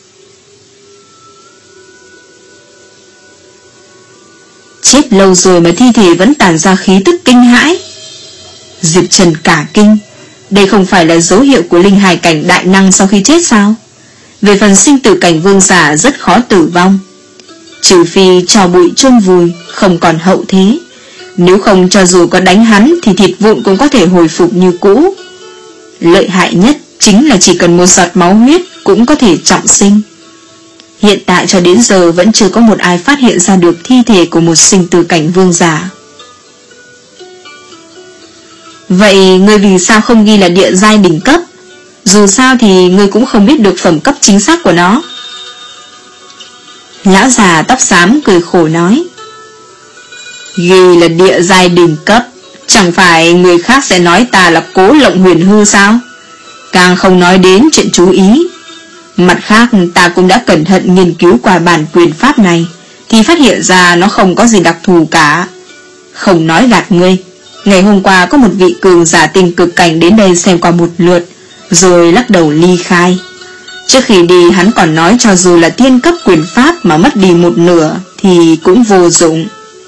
Chết lâu rồi mà thi thể vẫn tản ra khí tức kinh hãi. Diệp Trần cả kinh. Đây không phải là dấu hiệu của linh hài cảnh đại năng sau khi chết sao? Về phần sinh tử cảnh vương giả rất khó tử vong, trừ phi cho bụi chôn vùi, không còn hậu thế. Nếu không, cho dù có đánh hắn thì thịt vụn cũng có thể hồi phục như cũ. Lợi hại nhất chính là chỉ cần một giọt máu huyết cũng có thể trọng sinh. Hiện tại cho đến giờ vẫn chưa có một ai phát hiện ra được thi thể của một sinh tử cảnh vương giả. Vậy ngươi vì sao không ghi là địa giai đỉnh cấp? Dù sao thì ngươi cũng không biết được phẩm cấp chính xác của nó. Lão già tóc xám cười khổ nói: ghi là địa giai đỉnh cấp, chẳng phải người khác sẽ nói ta là Cố Lộng Huyền Hư sao? Càng không nói đến chuyện chú ý. Mặt khác, ta cũng đã cẩn thận nghiên cứu qua bản quyền pháp này, thì phát hiện ra nó không có gì đặc thù cả. Không nói gạt ngươi, ngày hôm qua có một vị cường giả tinh cực cảnh đến đây xem qua một lượt, rồi lắc đầu ly khai. Trước khi đi hắn còn nói cho dù là tiên cấp quyền pháp mà mất đi một nửa thì cũng vô dụng.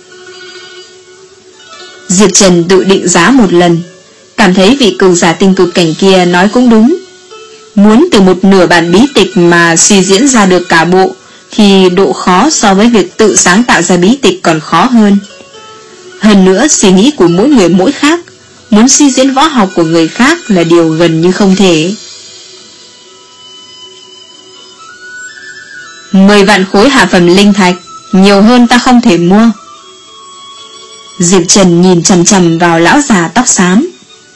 Diệp Trần tự định giá một lần, cảm thấy vị cường giả tinh cực cảnh kia nói cũng đúng. Muốn từ một nửa bản bí tịch mà suy diễn ra được cả bộ thì độ khó so với việc tự sáng tạo ra bí tịch còn khó hơn. Hơn nữa, suy nghĩ của mỗi người mỗi khác, muốn suy diễn võ học của người khác là điều gần như không thể. Mười vạn khối hạ phẩm linh thạch, nhiều hơn ta không thể mua. Diệp Trần nhìn chằm chằm vào lão già tóc xám.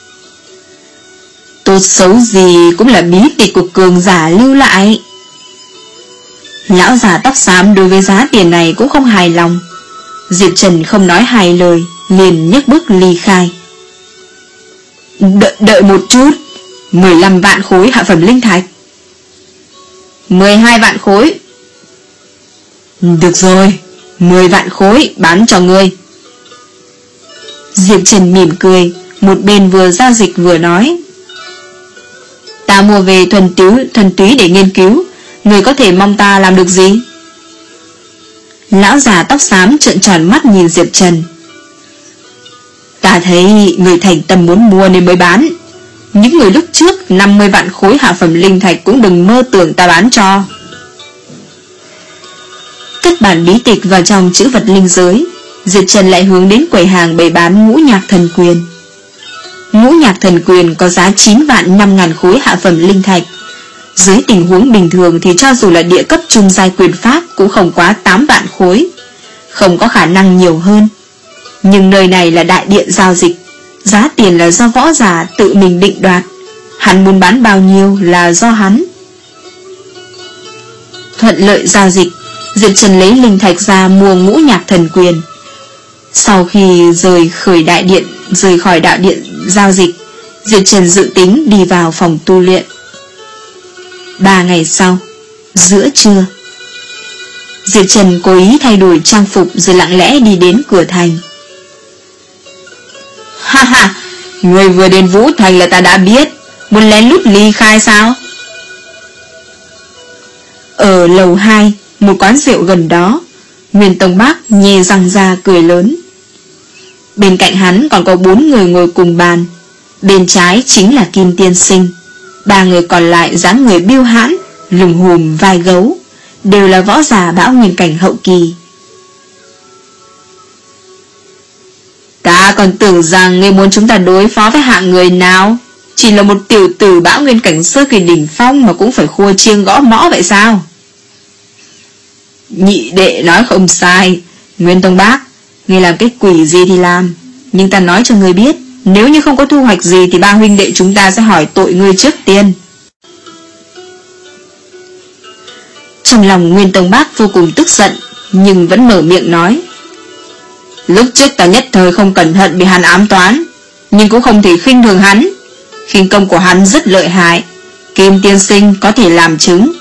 Tốt xấu gì cũng là bí tịch của cường giả lưu lại. Lão già tóc xám đối với giá tiền này cũng không hài lòng. Diệp Trần không nói hai lời, liền nhấc bước ly khai. Đợi, đợi một chút. Mười lăm vạn khối hạ phẩm linh thạch. Mười hai vạn khối. Được rồi, mười vạn khối bán cho ngươi. Diệp Trần mỉm cười, một bên vừa giao dịch vừa nói: ta mua về thuần túy, thuần túy để nghiên cứu, người có thể mong ta làm được gì? Lão già tóc xám trợn tròn mắt nhìn Diệp Trần. Ta thấy người thành tâm muốn mua nên mới bán. Những người lúc trước năm mươi vạn khối hạ phẩm linh thạch cũng đừng mơ tưởng ta bán cho. Cất bản bí tịch vào trong chữ vật linh giới, Diệp Trần lại hướng đến quầy hàng bày bán ngũ nhạc thần quyền. Ngũ nhạc thần quyền có giá chín vạn năm ngàn khối hạ phẩm linh thạch. Dưới tình huống bình thường thì cho dù là địa cấp trung giai quyền pháp cũng không quá tám vạn khối, không có khả năng nhiều hơn. Nhưng nơi này là đại điện giao dịch, giá tiền là do võ giả tự mình định đoạt, hắn muốn bán bao nhiêu là do hắn. Thuận lợi giao dịch, Diệp Trần lấy linh thạch ra mua ngũ nhạc thần quyền. Sau khi rời khởi đại điện, rời khỏi đạo điện giao dịch, Diệp Trần dự tính đi vào phòng tu luyện. Ba ngày sau, giữa trưa, Diệp Trần cố ý thay đổi trang phục rồi lặng lẽ đi đến cửa thành. Ha ha, người vừa đến Vũ Thành là ta đã biết, muốn lén lút ly khai sao? Ở lầu hai, một quán rượu gần đó, Nguyên Tông Bác nhè răng ra cười lớn. Bên cạnh hắn còn có bốn người ngồi cùng bàn. Bên trái chính là Kim Tiên Sinh, ba người còn lại dáng người biêu hãn, lùng hùm vai gấu, đều là võ giả bão nguyên cảnh hậu kỳ. Ta còn tưởng rằng ngươi muốn chúng ta đối phó với hạng người nào, chỉ là một tiểu tử bão nguyên cảnh sơ kỳ đỉnh phong mà cũng phải khua chiêng gõ mõ vậy sao? Nhị đệ nói không sai, Nguyên Tông Bác, ngươi làm cái quỷ gì thì làm, nhưng ta nói cho ngươi biết, nếu như không có thu hoạch gì thì ba huynh đệ chúng ta sẽ hỏi tội ngươi trước tiên. Trong lòng Nguyên Tông Bác vô cùng tức giận, nhưng vẫn mở miệng nói. Lúc trước ta nhất thời không cẩn thận bị hắn ám toán, nhưng cũng không thể khinh thường hắn. Khinh công của hắn rất lợi hại, Kim Tiên Sinh có thể làm chứng.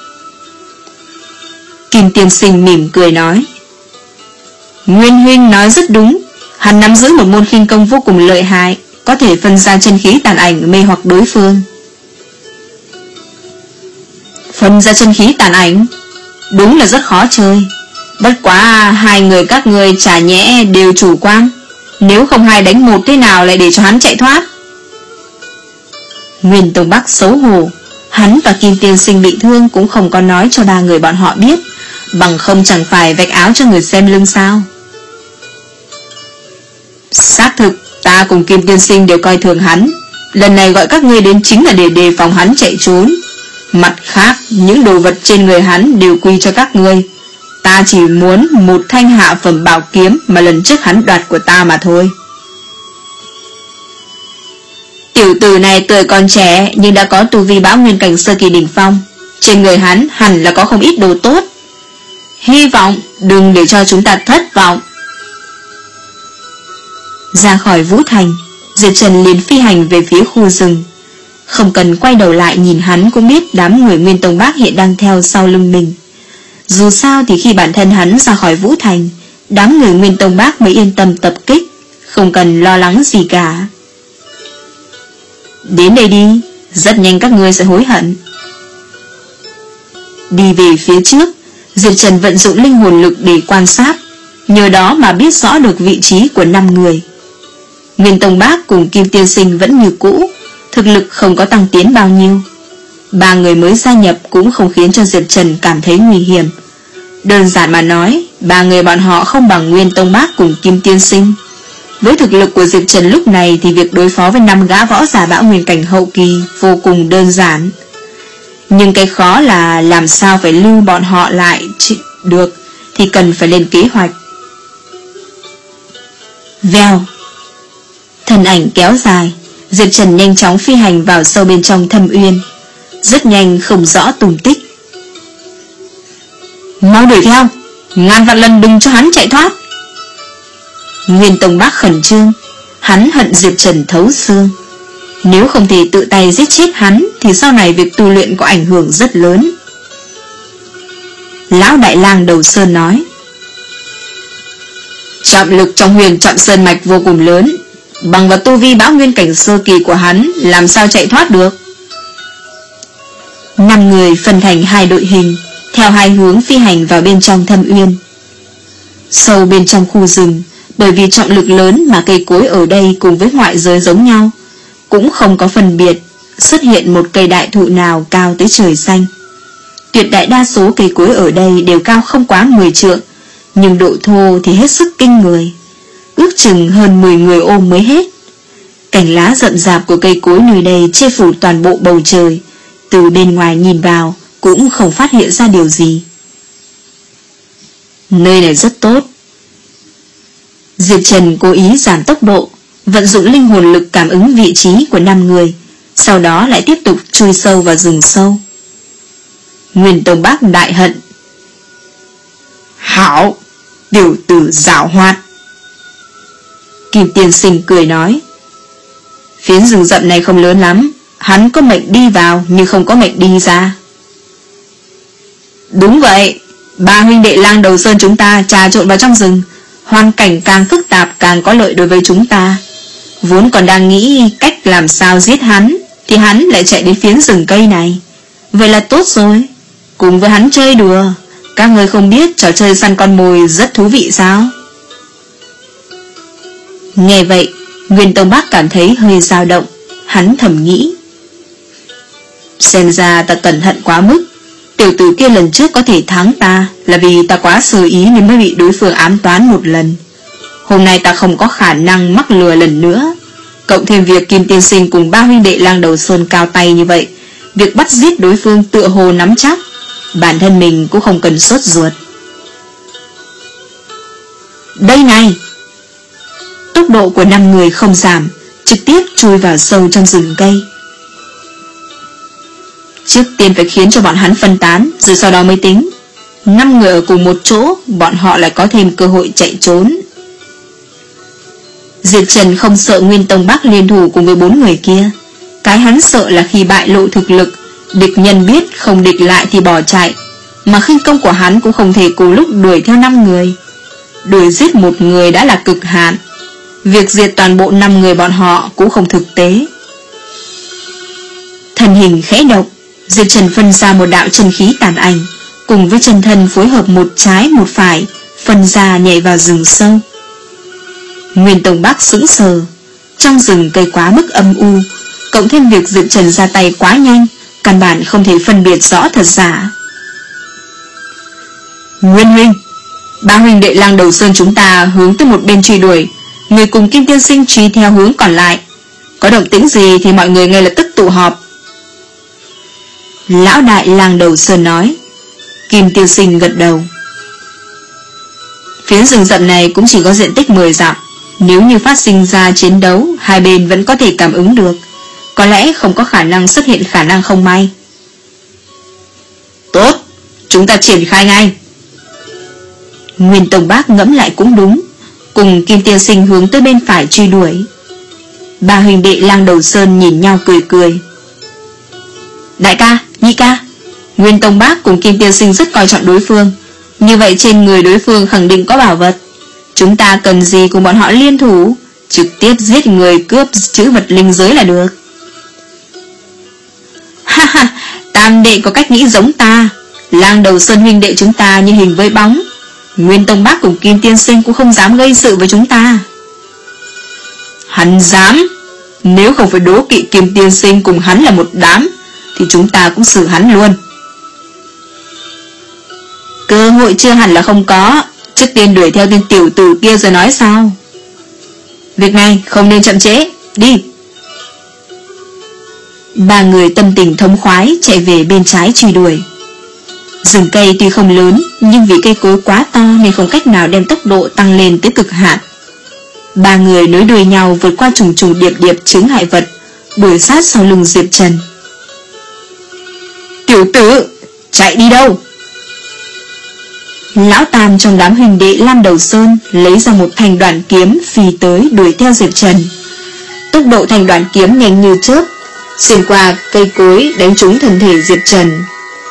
Kim Tiên Sinh mỉm cười nói. Nguyên huynh nói rất đúng, hắn nắm giữ một môn khinh công vô cùng lợi hại, có thể phân ra chân khí tàn ảnh mê hoặc đối phương. Phân ra chân khí tàn ảnh đúng là rất khó chơi. Bất quá hai người các ngươi chả nhẽ đều chủ quan, nếu không hai đánh một thế nào lại để cho hắn chạy thoát. Nguyên Tông Bắc xấu hổ, hắn và Kim Tiên Sinh bị thương cũng không có nói cho ba người bọn họ biết, bằng không chẳng phải vạch áo cho người xem lưng sao. Xác thực, ta cùng Kim Tiên Sinh đều coi thường hắn, lần này gọi các ngươi đến chính là để đề phòng hắn chạy trốn. Mặt khác, những đồ vật trên người hắn đều quy cho các ngươi, ta chỉ muốn một thanh hạ phẩm bảo kiếm mà lần trước hắn đoạt của ta mà thôi. Tiểu tử này tuổi còn trẻ nhưng đã có tu vi bão nguyên cảnh sơ kỳ đỉnh phong, trên người hắn hẳn là có không ít đồ tốt. Hy vọng đừng để cho chúng ta thất vọng. Ra khỏi Vũ Thành, Diệp Trần liền phi hành về phía khu rừng. Không cần quay đầu lại nhìn hắn cũng biết đám người Nguyên Tông Bác hiện đang theo sau lưng mình. Dù sao thì khi bản thân hắn ra khỏi Vũ Thành, đám người Nguyên Tông Bác mới yên tâm tập kích, không cần lo lắng gì cả. Đến đây đi, rất nhanh các ngươi sẽ hối hận. Đi về phía trước, Diệp Trần vận dụng linh hồn lực để quan sát, nhờ đó mà biết rõ được vị trí của năm người. Nguyên Tông Bác cùng Kim Tiên Sinh vẫn như cũ, thực lực không có tăng tiến bao nhiêu. Ba người mới gia nhập cũng không khiến cho Diệp Trần cảm thấy nguy hiểm. Đơn giản mà nói, ba người bọn họ không bằng Nguyên Tông Bác cùng Kim Tiên Sinh. Với thực lực của Diệp Trần lúc này thì việc đối phó với năm gã võ giả bão nguyên cảnh hậu kỳ vô cùng đơn giản. Nhưng cái khó là làm sao phải lưu bọn họ lại được thì cần phải lên kế hoạch. Vèo, thân ảnh kéo dài, Diệp Trần nhanh chóng phi hành vào sâu bên trong thâm uyên, rất nhanh không rõ tung tích. Mau đuổi theo, ngàn vạn lần đừng cho hắn chạy thoát. Nguyên Tông Bác khẩn trương, hắn hận Diệp Trần thấu xương. Nếu không thể tự tay giết chết hắn thì sau này việc tu luyện có ảnh hưởng rất lớn. Lão Đại Lang Đầu Sơn nói. Trọng lực trong huyền Trọng Sơn Mạch vô cùng lớn, bằng vào tu vi bão nguyên cảnh sơ kỳ của hắn làm sao chạy thoát được. Năm người phân thành hai đội hình, theo hai hướng phi hành vào bên trong thâm uyên. Sâu bên trong khu rừng, bởi vì trọng lực lớn mà cây cối ở đây cùng với ngoại giới giống nhau, cũng không có phân biệt, xuất hiện một cây đại thụ nào cao tới trời xanh. Tuyệt đại đa số cây cối ở đây đều cao không quá mười trượng, nhưng độ thô thì hết sức kinh người, ước chừng hơn mười người ôm mới hết. Cành lá rậm rạp của cây cối nơi đây che phủ toàn bộ bầu trời, từ bên ngoài nhìn vào cũng không phát hiện ra điều gì. Nơi này rất tốt. Diệp Trần cố ý giảm tốc độ, vận dụng linh hồn lực cảm ứng vị trí của năm người, sau đó lại tiếp tục chui sâu vào rừng sâu. Nguyên Tông Bác đại hận. Hảo, tiểu tử giảo hoạt. Kim Tiên Sinh cười nói, phiến rừng rậm này không lớn lắm, hắn có mệnh đi vào nhưng không có mệnh đi ra. Đúng vậy, ba huynh đệ Lang Đầu Sơn chúng ta trà trộn vào trong rừng, hoàn cảnh càng phức tạp càng có lợi đối với chúng ta. Vốn còn đang nghĩ cách làm sao giết hắn, thì hắn lại chạy đến phiến rừng cây này. Vậy là tốt rồi, cùng với hắn chơi đùa. Các người không biết trò chơi săn con mồi rất thú vị sao? Nghe vậy, Nguyên Tông Bác cảm thấy hơi dao động. Hắn thầm nghĩ, xem ra ta cẩn thận quá mức. Tiểu tử kia lần trước có thể thắng ta là vì ta quá sơ ý nên mới bị đối phương ám toán một lần. Hôm nay ta không có khả năng mắc lừa lần nữa. Cộng thêm việc Kim Tiên Sinh cùng ba huynh đệ Lang Đầu Sơn cao tay như vậy, việc bắt giết đối phương tựa hồ nắm chắc. Bản thân mình cũng không cần sốt ruột. Đây này! Tốc độ của năm người không giảm, trực tiếp chui vào sâu trong rừng cây. Trước tiên phải khiến cho bọn hắn phân tán, rồi sau đó mới tính. Năm người ở cùng một chỗ, bọn họ lại có thêm cơ hội chạy trốn. Diệp Trần không sợ Nguyên Tông Bác liên thủ cùng với bốn người kia. Cái hắn sợ là khi bại lộ thực lực, địch nhân biết không địch lại thì bỏ chạy, mà khinh công của hắn cũng không thể cùng lúc đuổi theo năm người. Đuổi giết một người đã là cực hạn, việc diệt toàn bộ năm người bọn họ cũng không thực tế. Thân hình khẽ động, Diệp Trần phân ra một đạo chân khí tàn ảnh, cùng với chân thân phối hợp một trái một phải, phân ra nhảy vào rừng sâu. Nguyên Tông Bác sững sờ. Trong rừng cây quá mức âm u, cộng thêm việc Diệp Trần ra tay quá nhanh, căn bản không thể phân biệt rõ thật giả. Nguyên huynh, ba huynh đệ Lang Đầu Sơn chúng ta hướng tới một bên truy đuổi, người cùng Kim Tiên Sinh truy theo hướng còn lại. Có động tĩnh gì thì mọi người ngay lập tức tụ họp. Lão đại Lang Đầu Sơn nói. Kim Tiên Sinh gật đầu. Phiến rừng rậm này cũng chỉ có diện tích mười dặm. Nếu như phát sinh ra chiến đấu, hai bên vẫn có thể cảm ứng được. Có lẽ không có khả năng xuất hiện khả năng không may. Tốt, chúng ta triển khai ngay. Nguyên Tông Bác ngẫm lại cũng đúng, cùng Kim Tiên Sinh hướng tới bên phải truy đuổi. Ba huynh đệ Lang Đầu Sơn nhìn nhau cười cười. Đại ca, nhị ca, Nguyên Tông Bác cùng Kim Tiên Sinh rất coi trọng đối phương. Như vậy trên người đối phương khẳng định có bảo vật. Chúng ta cần gì cùng bọn họ liên thủ, trực tiếp giết người cướp chữ vật linh giới là được. Ha ha, tam đệ có cách nghĩ giống ta. Lang Đầu Sơn huynh đệ chúng ta như hình với bóng. Nguyên Tông Bác cùng Kim Tiên Sinh cũng không dám gây sự với chúng ta. Hắn dám. Nếu không phải đố kỵ Kim Tiên Sinh cùng hắn là một đám, thì chúng ta cũng xử hắn luôn. Cơ hội chưa hẳn là không có. Trước tiên đuổi theo tên tiểu tử kia rồi nói sao. Việc này không nên chậm trễ. Đi. Ba người tâm tình thống khoái chạy về bên trái truy đuổi. Rừng cây tuy không lớn, nhưng vì cây cối quá to nên không cách nào đem tốc độ tăng lên tới cực hạn. Ba người nối đuôi nhau vượt qua trùng trùng điệp điệp chướng ngại vật, đuổi sát sau lưng Diệp Trần. Tiểu tử, chạy đi đâu? Lão Tam trong đám huynh đệ Lang Đầu Sơn lấy ra một thanh đoàn kiếm phi tới đuổi theo Diệp Trần. Tốc độ thanh đoàn kiếm nhanh như chớp, xuyên qua cây cối đánh trúng thân thể Diệp Trần.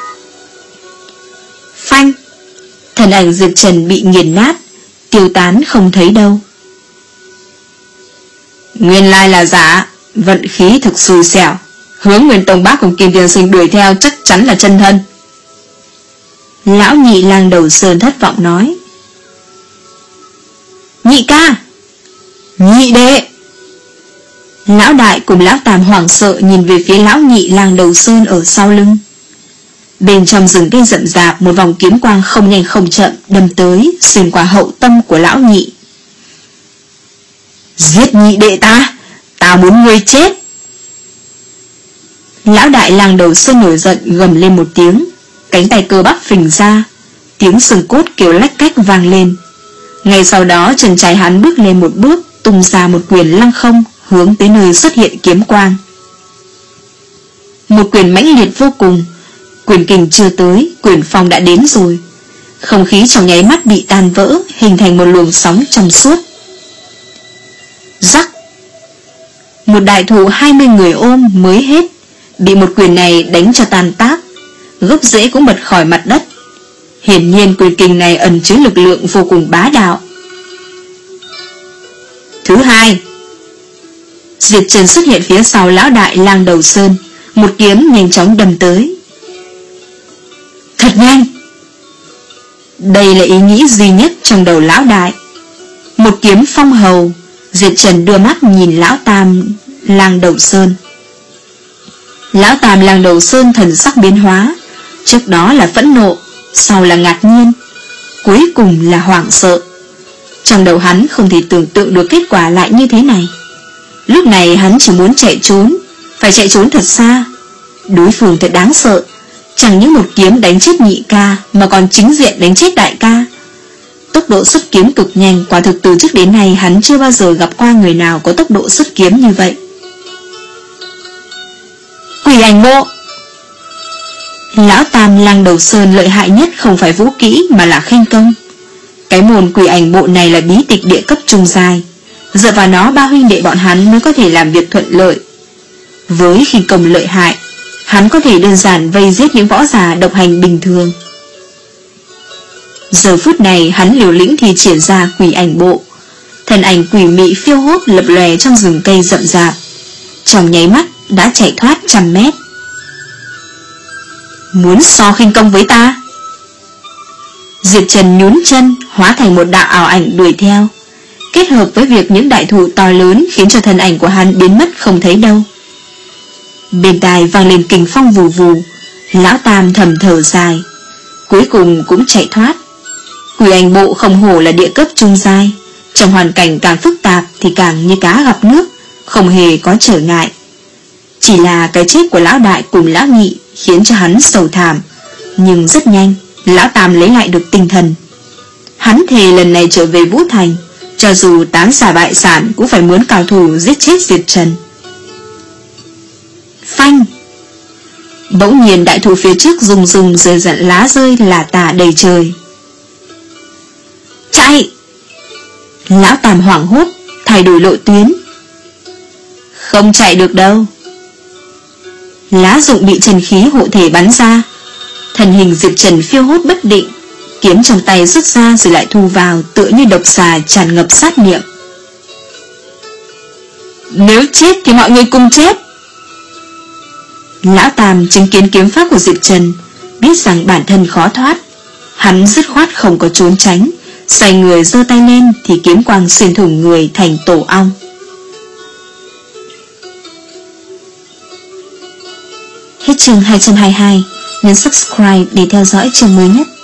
Phanh! Thân ảnh Diệp Trần bị nghiền nát, tiêu tán không thấy đâu. Nguyên lai là giả, vận khí thực xui xẻo. Hướng Nguyên Tông Bác cùng Kim Tiên Sinh đuổi theo chắc chắn là chân thân. Lão nhị Lang Đầu Sơn thất vọng nói. Nhị ca! Nhị đệ! Lão đại cùng lão tam hoảng sợ nhìn về phía lão nhị Lang Đầu Sơn ở sau lưng. Bên trong rừng cây rậm rạp, một vòng kiếm quang không nhanh không chậm đâm tới, xuyên qua hậu tâm của lão nhị. Giết nhị đệ ta, ta muốn ngươi chết. Lão đại Lang Đầu Sơn nổi giận gầm lên một tiếng, cánh tay cơ bắp phình ra, tiếng xương cốt kêu lách cách vang lên. Ngay sau đó chân trái hắn bước lên một bước, tung ra một quyền lăng không, hướng tới nơi xuất hiện kiếm quang. Một quyền mãnh liệt vô cùng, quyền kình chưa tới, quyền phong đã đến rồi. Không khí trong nháy mắt bị tan vỡ, hình thành một luồng sóng trong suốt. Rắc! Một đại thụ hai mươi người ôm mới hết, bị một quyền này đánh cho tan tác, gốc rễ cũng bật khỏi mặt đất. Hiển nhiên quyền kình này ẩn chứa lực lượng vô cùng bá đạo. Thứ hai, Diệp Trần xuất hiện phía sau lão đại Lang Đầu Sơn, một kiếm nhanh chóng đâm tới. Thật nhanh! Đây là ý nghĩ duy nhất trong đầu lão đại. Một kiếm phong hầu. Diệp Trần đưa mắt nhìn lão tam Lang Đầu Sơn. Lão tam Lang Đầu Sơn thần sắc biến hóa, trước đó là phẫn nộ, sau là ngạc nhiên, cuối cùng là hoảng sợ. Trong đầu hắn không thể tưởng tượng được kết quả lại như thế này. Lúc này hắn chỉ muốn chạy trốn, phải chạy trốn thật xa. Đối phương thật đáng sợ, chẳng những một kiếm đánh chết nhị ca mà còn chính diện đánh chết đại ca. Tốc độ xuất kiếm cực nhanh, quả thực từ trước đến nay hắn chưa bao giờ gặp qua người nào có tốc độ xuất kiếm như vậy. Quỷ ảnh bộ! Lão tam Lang Đầu Sơn lợi hại nhất không phải vũ kỹ mà là khinh công. Cái môn quỷ ảnh bộ này là bí tịch địa cấp trung giai, dựa vào nó ba huynh đệ bọn hắn mới có thể làm việc thuận lợi. Với khinh công lợi hại, hắn có thể đơn giản vây giết những võ giả độc hành bình thường. Giờ phút này hắn liều lĩnh thì triển ra quỷ ảnh bộ, thân ảnh quỷ mị phiêu hốt lập lòe trong rừng cây rậm rạp, trong nháy mắt đã chạy thoát trăm mét. Muốn so khinh công với ta? Diệp Trần nhún chân, hóa thành một đạo ảo ảnh đuổi theo, kết hợp với việc những đại thụ to lớn khiến cho thân ảnh của hắn biến mất không thấy đâu. Bên tai vang lên kình phong vù vù, lão tam thầm thở dài, cuối cùng cũng chạy thoát. Quỷ ảnh bộ không hổ là địa cấp trung giai, trong hoàn cảnh càng phức tạp thì càng như cá gặp nước, không hề có trở ngại. Chỉ là cái chết của lão đại cùng lão nhị khiến cho hắn sầu thảm, nhưng rất nhanh lão tam lấy lại được tinh thần. Hắn thề lần này trở về Vũ Thành, cho dù tán xả bại sản cũng phải muốn cao thủ giết chết Diệp Trần. Phanh! Bỗng nhiên đại thụ phía trước rung rung rơi rận lá rơi lả tả đầy trời. Chạy! Lão tam hoảng hốt, thay đổi lộ tuyến. Không chạy được đâu. Lá rụng bị trần khí hộ thể bắn ra, thân hình Diệp Trần phiêu hốt bất định, kiếm trong tay rút ra rồi lại thu vào, tựa như độc xà tràn ngập sát niệm. Nếu chết thì mọi người cùng chết. Lão tam chứng kiến kiếm pháp của Diệp Trần, biết rằng bản thân khó thoát, hắn dứt khoát không có trốn tránh, xoay người giơ tay lên thì kiếm quang xuyên thủng người thành tổ ong. Hết chương hai trăm hai mươi hai, nhấn subscribe để theo dõi chương mới nhất.